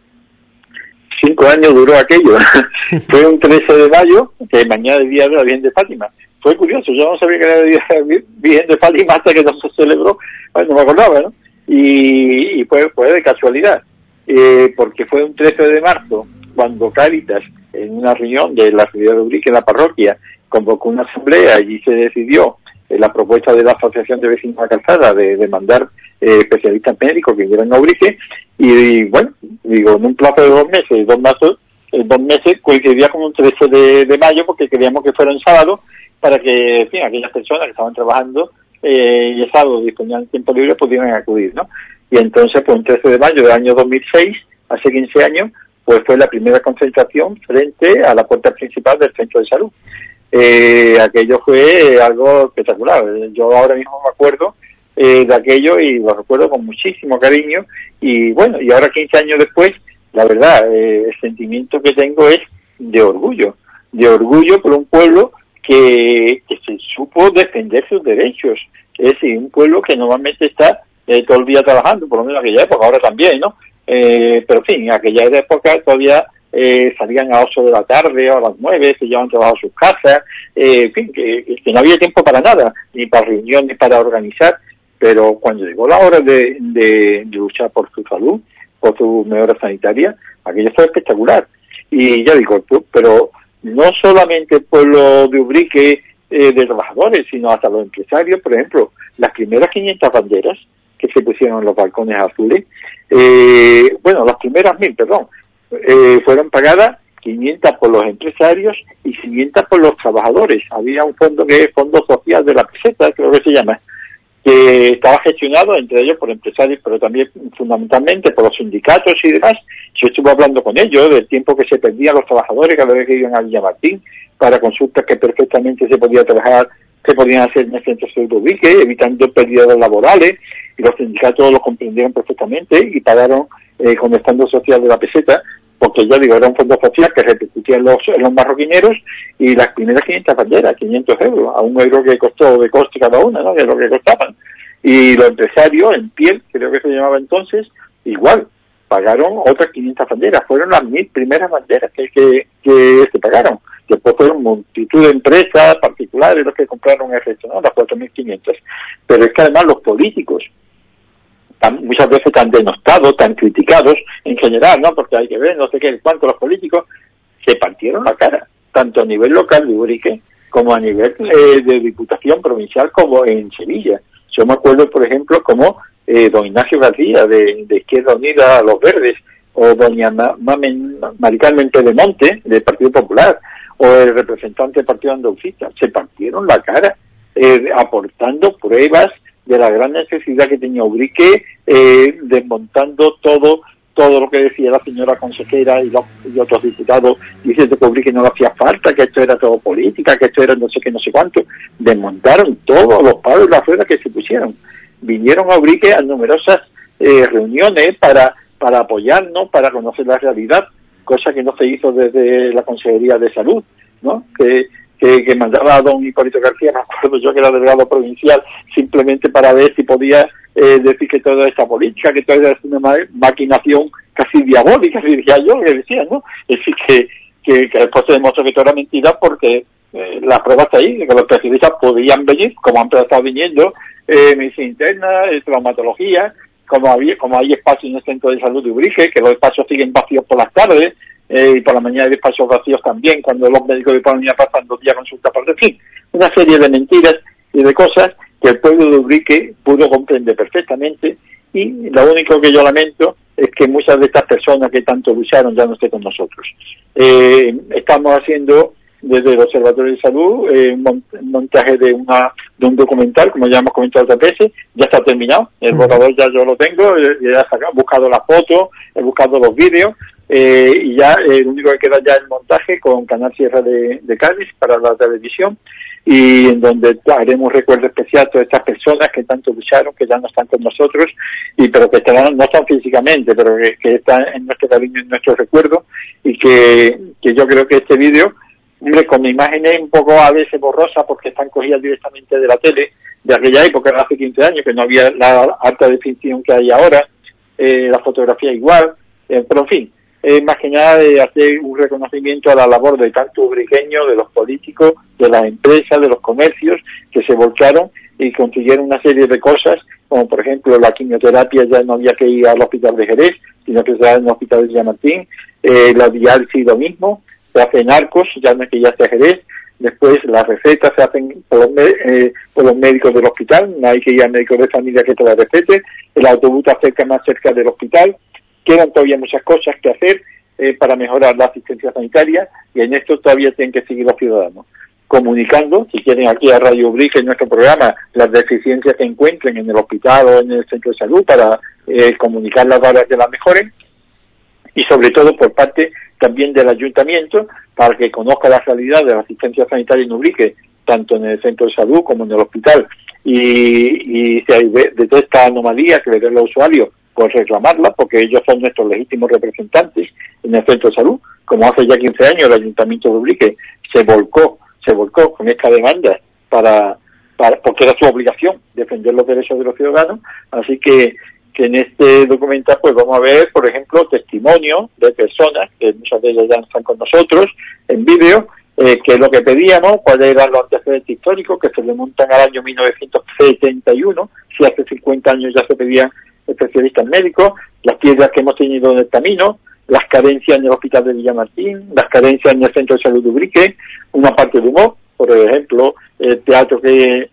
[SPEAKER 2] 5 años duró aquello. Fue un 13 de mayo, que mañana es día de la Virgen de Fátima. Fue curioso, yo no sabía que era el día de la Virgen de Fátima hasta que no se celebró, bueno, no me acordaba, ¿no? Y fue de casualidad, porque fue un 13 de marzo, cuando Cáritas, en una reunión de la ciudad de Ubrique, en la parroquia, convocó una asamblea y se decidió la propuesta de la Asociación de Vecinos de Calzada de mandar especialistas médicos que vinieran a Ubrique, y bueno, digo, en un plazo de 2 meses, 2 meses coincidía con un 13 de mayo, porque queríamos que fuera un sábado, para que, en fin, aquellas personas que estaban trabajando y el sábado disponían tiempo libre pudieran acudir, ¿no? Y entonces, pues un 13 de mayo del año 2006, hace 15 años, pues fue la primera concentración frente a la puerta principal del centro de salud. Aquello fue algo espectacular. Yo ahora mismo me acuerdo de aquello y lo recuerdo con muchísimo cariño, y bueno, y ahora 15 años después, la verdad, el sentimiento que tengo es de orgullo por un pueblo que se supo defender sus derechos. Es decir, un pueblo que normalmente está todo el día trabajando, por lo menos en aquella época, ahora también, ¿no? Pero en fin, en aquella época todavía salían a 8 de la tarde o a las 9, se llevaban trabajo a sus casas, en fin, que no había tiempo para nada, ni para reuniones, ni para organizar. Pero cuando llegó la hora de luchar por su salud, por su mejora sanitaria, aquello fue espectacular. Y ya digo, pero no solamente el pueblo de Ubrique de trabajadores, sino hasta los empresarios. Por ejemplo, las primeras 500 banderas que se pusieron en los balcones azules, las primeras 1000, fueron pagadas 500 por los empresarios y 500 por los trabajadores. Había un fondo que es Fondo Social de la Peseta, creo que se llama, que estaba gestionado entre ellos por empresarios, pero también fundamentalmente por los sindicatos y demás. Yo estuve hablando con ellos del tiempo que se perdían los trabajadores cada vez que iban a Villamartín para consultas que perfectamente se podían hacer en el centro de Ubrique, evitando pérdidas laborales, y los sindicatos lo comprendieron perfectamente y pagaron con el Fondo Social de la Peseta, porque ya digo, era un fondo social que repercutía en los marroquineros, y las primeras 500 banderas, 500 euros, a €1 que costó de coste cada una, ¿no? Que es lo que costaban. Y los empresarios, en piel, creo que se llamaba entonces, igual, pagaron otras 500 banderas. Fueron las 1000 primeras banderas que se pagaron. Después fueron multitud de empresas particulares los que compraron el resto, ¿no? Las 4.500. Pero es que además los políticos, muchas veces tan denostados, tan criticados en general, ¿no? Porque hay que ver, no sé qué, cuánto los políticos se partieron la cara, tanto a nivel local de Ubrique como a nivel de Diputación Provincial, como en Sevilla. Yo me acuerdo, por ejemplo, como don Ignacio García, de Izquierda Unida a los Verdes, o doña Mari Carmen Pedemonte, del Partido Popular, o el representante del Partido Andalucista, se partieron la cara, aportando pruebas de la gran necesidad que tenía Ubrique, desmontando todo lo que decía la señora consejera y otros diputados, diciendo que Ubrique no le hacía falta, que esto era todo política, que esto era no sé qué, no sé cuánto. Desmontaron todos los palos y las ruedas que se pusieron. Vinieron a Ubrique a numerosas reuniones para apoyarnos, para conocer la realidad, cosa que no se hizo desde la Consejería de Salud, ¿no? Que mandaba a don Hipólito García, me acuerdo yo que era delegado provincial, simplemente para ver si podía decir que toda esta política, que toda es una maquinación casi diabólica, diría yo, que decía, ¿no? Es decir, que después se demostró que todo era mentira, porque la prueba está ahí, que los especialistas podían venir, como han estado viniendo, medicina interna, traumatología, como hay espacio en el centro de salud de Ubrique, que los espacios siguen vacíos por las tardes, y por la mañana hay espacios vacíos también, cuando los médicos de Polonia pasan 2 días a consulta por fin. Una serie de mentiras y de cosas que el pueblo de Ubrique pudo comprender perfectamente, y lo único que yo lamento es que muchas de estas personas que tanto lucharon ya no estén con nosotros. Estamos haciendo desde el Observatorio de Salud un montaje de un documental, como ya hemos comentado otras veces. Ya está terminado, el borrador ya yo lo tengo, ya he buscado las fotos, he buscado los vídeos, y ya lo único que queda ya el montaje con Canal Sierra de Cádiz para la televisión, y en donde haremos un recuerdo especial a todas estas personas que tanto lucharon, que ya no están con nosotros, pero que no están físicamente, pero que están en nuestro cariño, en nuestro recuerdo, y que yo creo que este vídeo hombre, con imágenes un poco a veces borrosas porque están cogidas directamente de la tele de aquella época, hace 15 años, que no había la alta definición que hay ahora, la fotografía igual, pero en fin, más que nada de hacer un reconocimiento a la labor de tanto ubriqueños, de los políticos, de las empresas, de los comercios, que se volcaron y consiguieron una serie de cosas, como por ejemplo la quimioterapia ya no había que ir al hospital de Jerez, sino que se da en el hospital de Villamartín, la diálisis lo mismo, se hace en Arcos, ya no es que ya sea Jerez, después las recetas se hacen por los médicos del hospital, no hay que ir al médico de familia que te la recete, el autobús te acerca más cerca del hospital, quedan todavía muchas cosas que hacer para mejorar la asistencia sanitaria y en esto todavía tienen que seguir los ciudadanos comunicando, si quieren aquí a Radio Ubrique en nuestro programa, las deficiencias que encuentren en el hospital o en el centro de salud para comunicarlas para que las mejoren y sobre todo por parte también del ayuntamiento para que conozca la realidad de la asistencia sanitaria en Ubrique, tanto en el centro de salud como en el hospital y si hay detecta anomalías que le den los usuarios, pues reclamarla, porque ellos son nuestros legítimos representantes en el centro de salud. Como hace ya 15 años el Ayuntamiento de Ubrique se volcó con esta demanda porque era su obligación defender los derechos de los ciudadanos, así que en este documental pues vamos a ver, por ejemplo, testimonios de personas, que muchas de ellas ya están con nosotros, en vídeo, que es lo que pedíamos, cuáles eran los antecedentes históricos, que se remontan al año 1971, si hace 50 años ya se pedían especialistas médicos, las piedras que hemos tenido en el camino, las carencias en el hospital de Villamartín, las carencias en el centro de salud de Ubrique, una parte de humor, por ejemplo, el teatro que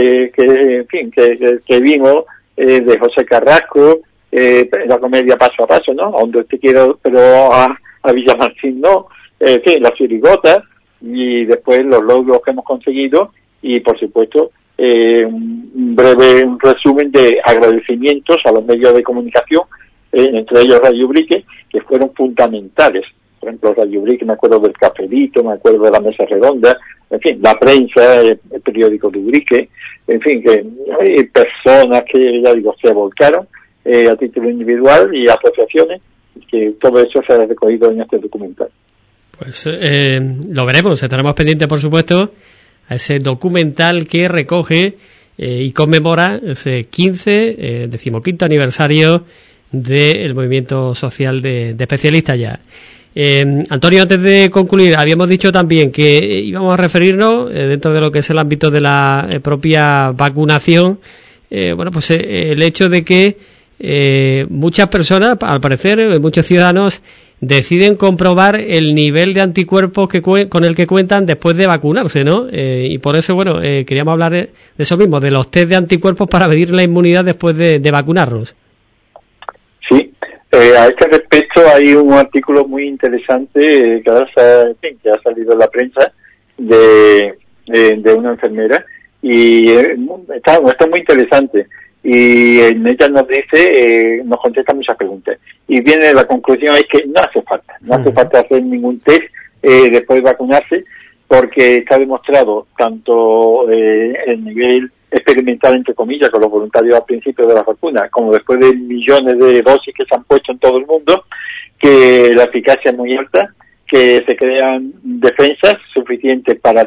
[SPEAKER 2] vimos de José Carrasco, la comedia Paso a Paso, ¿no? A donde usted quiera, pero a Villamartín no, las chirigotas y después los logros que hemos conseguido y por supuesto un breve resumen de agradecimientos a los medios de comunicación, entre ellos Radio Ubrique, que fueron fundamentales. Por ejemplo, Radio Ubrique, me acuerdo del Cafelito, me acuerdo de la Mesa Redonda, en fin, la prensa, el periódico de Ubrique, en fin, que hay personas que, ya digo, se volcaron a título individual y asociaciones, que todo eso se ha recogido en este documental.
[SPEAKER 1] Pues lo veremos, estaremos pendientes, por supuesto, a ese documental que recoge y conmemora ese 15º aniversario del movimiento social de especialistas ya. Antonio, antes de concluir, habíamos dicho también que íbamos a referirnos dentro de lo que es el ámbito de la propia vacunación, pues el hecho de que muchas personas, al parecer, muchos ciudadanos deciden comprobar el nivel de anticuerpos con el que cuentan después de vacunarse, ¿no? Y por eso, queríamos hablar de eso mismo, de los test de anticuerpos para medir la inmunidad después de vacunarnos.
[SPEAKER 2] Sí, a este respecto hay un artículo muy interesante que ha salido en la prensa de una enfermera y está muy interesante. Y en ella nos dice, nos contesta muchas preguntas. Y viene la conclusión es que no hace falta hacer ningún test después de vacunarse, porque está demostrado tanto el nivel experimental, entre comillas, con los voluntarios al principio de la vacuna, como después de millones de dosis que se han puesto en todo el mundo, que la eficacia es muy alta, que se crean defensas suficientes para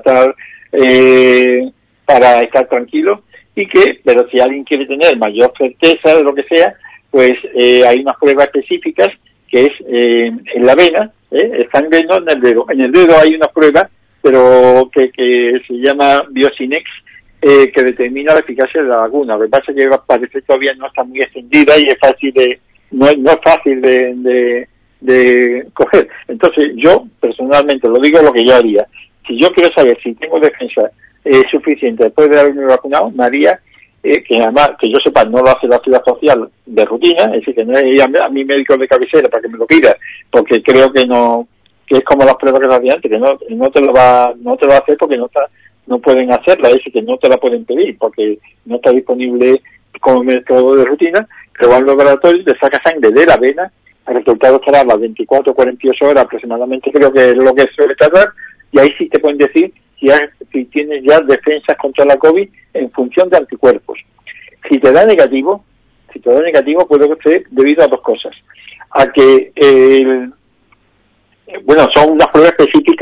[SPEAKER 2] estar tranquilos, pero si alguien quiere tener mayor certeza de lo que sea, pues hay unas pruebas específicas que es en la vena, sangre no en el dedo. En el dedo hay una prueba, pero que se llama Biosinex, que determina la eficacia de la vacuna. Lo que pasa es que parece todavía no está muy extendida y es fácil no es fácil de coger. Entonces yo personalmente lo digo lo que yo haría. Si yo quiero saber si tengo defensa suficiente después de haberme vacunado, me haría que además, que yo sepa, no lo hace la Seguridad Social de rutina, es decir, que no es a mi médico de cabecera para que me lo pida, porque creo que es como las pruebas que se hacían antes, que no te lo va a hacer porque no pueden hacerla, es decir, que no te la pueden pedir porque no está disponible como método de rutina, pero va al laboratorio, te saca sangre de la vena, el resultado estará a las 24 o 48 horas aproximadamente, creo que es lo que suele tardar, y ahí sí te pueden decir si tienes ya defensas contra la COVID en función de anticuerpos. Si te da negativo puede ser debido a dos cosas. A que, son unas pruebas específicas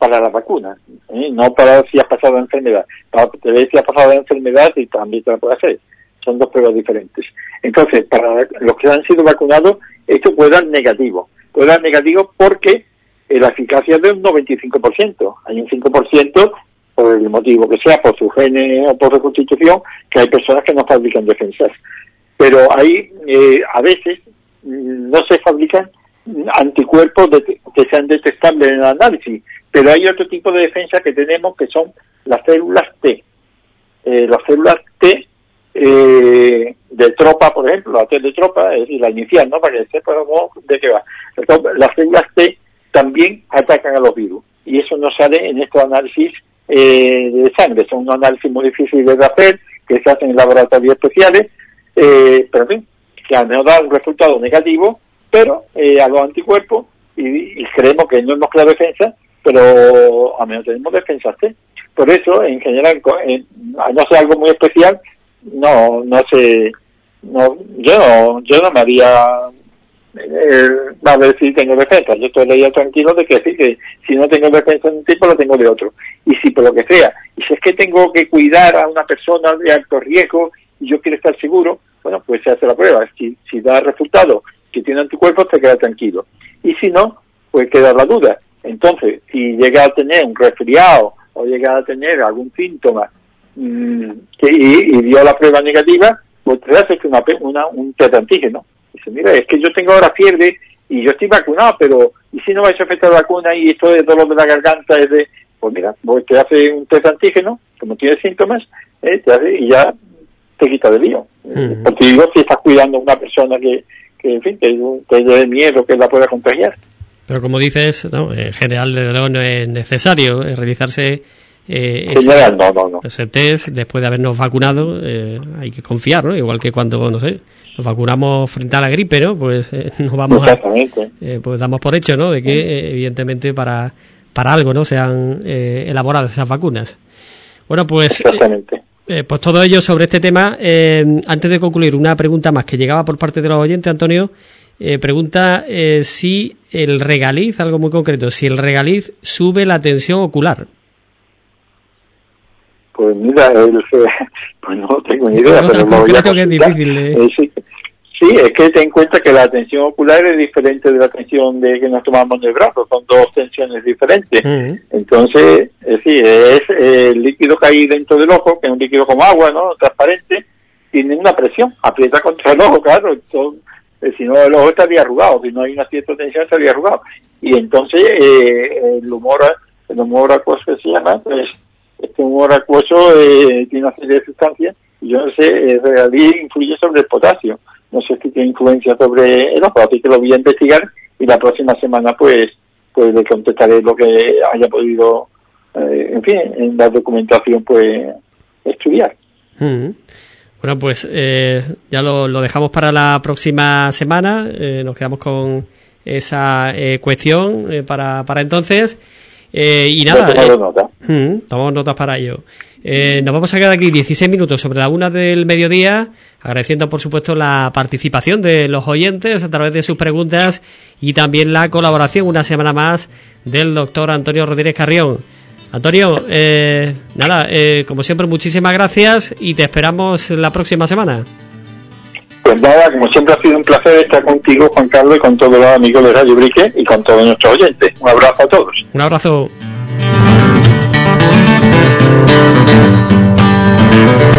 [SPEAKER 2] para la vacuna, no para si has pasado la enfermedad. Para ver si has pasado la enfermedad y también te la puede hacer. Son dos pruebas diferentes. Entonces, para los que han sido vacunados, esto puede dar negativo. Puede dar negativo porque la eficacia es de un 95%. Hay un 5%, por el motivo que sea, por su genes o por su constitución, que hay personas que no fabrican defensas. Pero ahí, a veces, no se fabrican anticuerpos que sean detectables en el análisis. Pero hay otro tipo de defensa que tenemos, que son las células T. Las células T de tropa, por ejemplo, la T de tropa, es decir, la inicial, ¿no? Para que sepamos de qué va. Las células T también atacan a los virus. Y eso no sale en estos análisis de sangre. Son unos análisis muy difíciles de hacer, que se hacen en laboratorios especiales, pero en fin, que al menos da un resultado negativo, pero a los anticuerpos, y creemos que no hemos creado defensa, pero al menos tenemos defensas T. Por eso, en general, no sé, algo muy especial, yo no me haría a ver si tengo defensa. Yo estaría tranquilo de que sí, que si no tengo defensa de un tipo, lo tengo de otro. Y si por lo que sea, y si es que tengo que cuidar a una persona de alto riesgo y yo quiero estar seguro, bueno, pues se hace la prueba. Si da resultado que tiene anticuerpos, te queda tranquilo. Y si no, pues queda la duda. Entonces, si llega a tener un resfriado o llega a tener algún síntoma y dio la prueba negativa, pues te haces un test antígeno. Dice, mira, es que yo tengo ahora fiebre y yo estoy vacunado, pero ¿y si no vais a afectar la vacuna y esto de dolor de la garganta es de...? Pues mira, pues te hace un test antígeno, como tienes síntomas, te hace y ya te quita de lío. Porque digo, si estás cuidando a una persona que en fin, que dé miedo que la pueda contagiar.
[SPEAKER 1] Pero como dices, ¿no? En general, desde luego, no es necesario realizarse ese test después de habernos vacunado. Hay que confiar, ¿no? Igual que cuando, no sé, nos vacunamos frente a la gripe, ¿no? Pues nos vamos pues damos por hecho, ¿no? De que evidentemente para algo, ¿no? Se han elaborado esas vacunas. Bueno, pues pues todo ello sobre este tema. Antes de concluir, una pregunta más que llegaba por parte de los oyentes, Antonio. Pregunta si el Regaliz, algo muy concreto, si el Regaliz sube la tensión ocular.
[SPEAKER 2] Pues mira, pues no tengo ni idea.
[SPEAKER 1] Pero concreto que es difícil.
[SPEAKER 2] Sí, es que ten en cuenta que la tensión ocular es diferente de la tensión de que nos tomamos en el brazo, son dos tensiones diferentes. Entonces, es el líquido que hay dentro del ojo, que es un líquido como agua, ¿no? Transparente, tiene una presión, aprieta contra el ojo, claro. Entonces, si no, el ojo estaría arrugado, si no hay una cierta tensión estaría arrugado. Y entonces, el humor acuoso que se llama, pues, este humor acuoso tiene una serie de sustancias, y yo no sé, el Regaliz influye sobre el potasio. No sé si tiene influencia sobre el ojo, así que lo voy a investigar y la próxima semana pues le contestaré lo que haya podido, en fin, en la documentación pues estudiar.
[SPEAKER 1] Bueno, pues ya lo dejamos para la próxima semana, nos quedamos con esa cuestión para entonces. Y nada, tomamos notas para ello. Nos vamos a quedar aquí 16 minutos sobre la 1 del mediodía, agradeciendo por supuesto la participación de los oyentes a través de sus preguntas y también la colaboración una semana más del doctor Antonio Rodríguez Carrión. Antonio, como siempre, muchísimas gracias y te esperamos la próxima semana.
[SPEAKER 2] Pues nada, como siempre ha sido un placer estar contigo, Juan Carlos, y con todos los amigos de Radio Brique y con todos nuestros oyentes. Un abrazo a todos.
[SPEAKER 1] Un abrazo.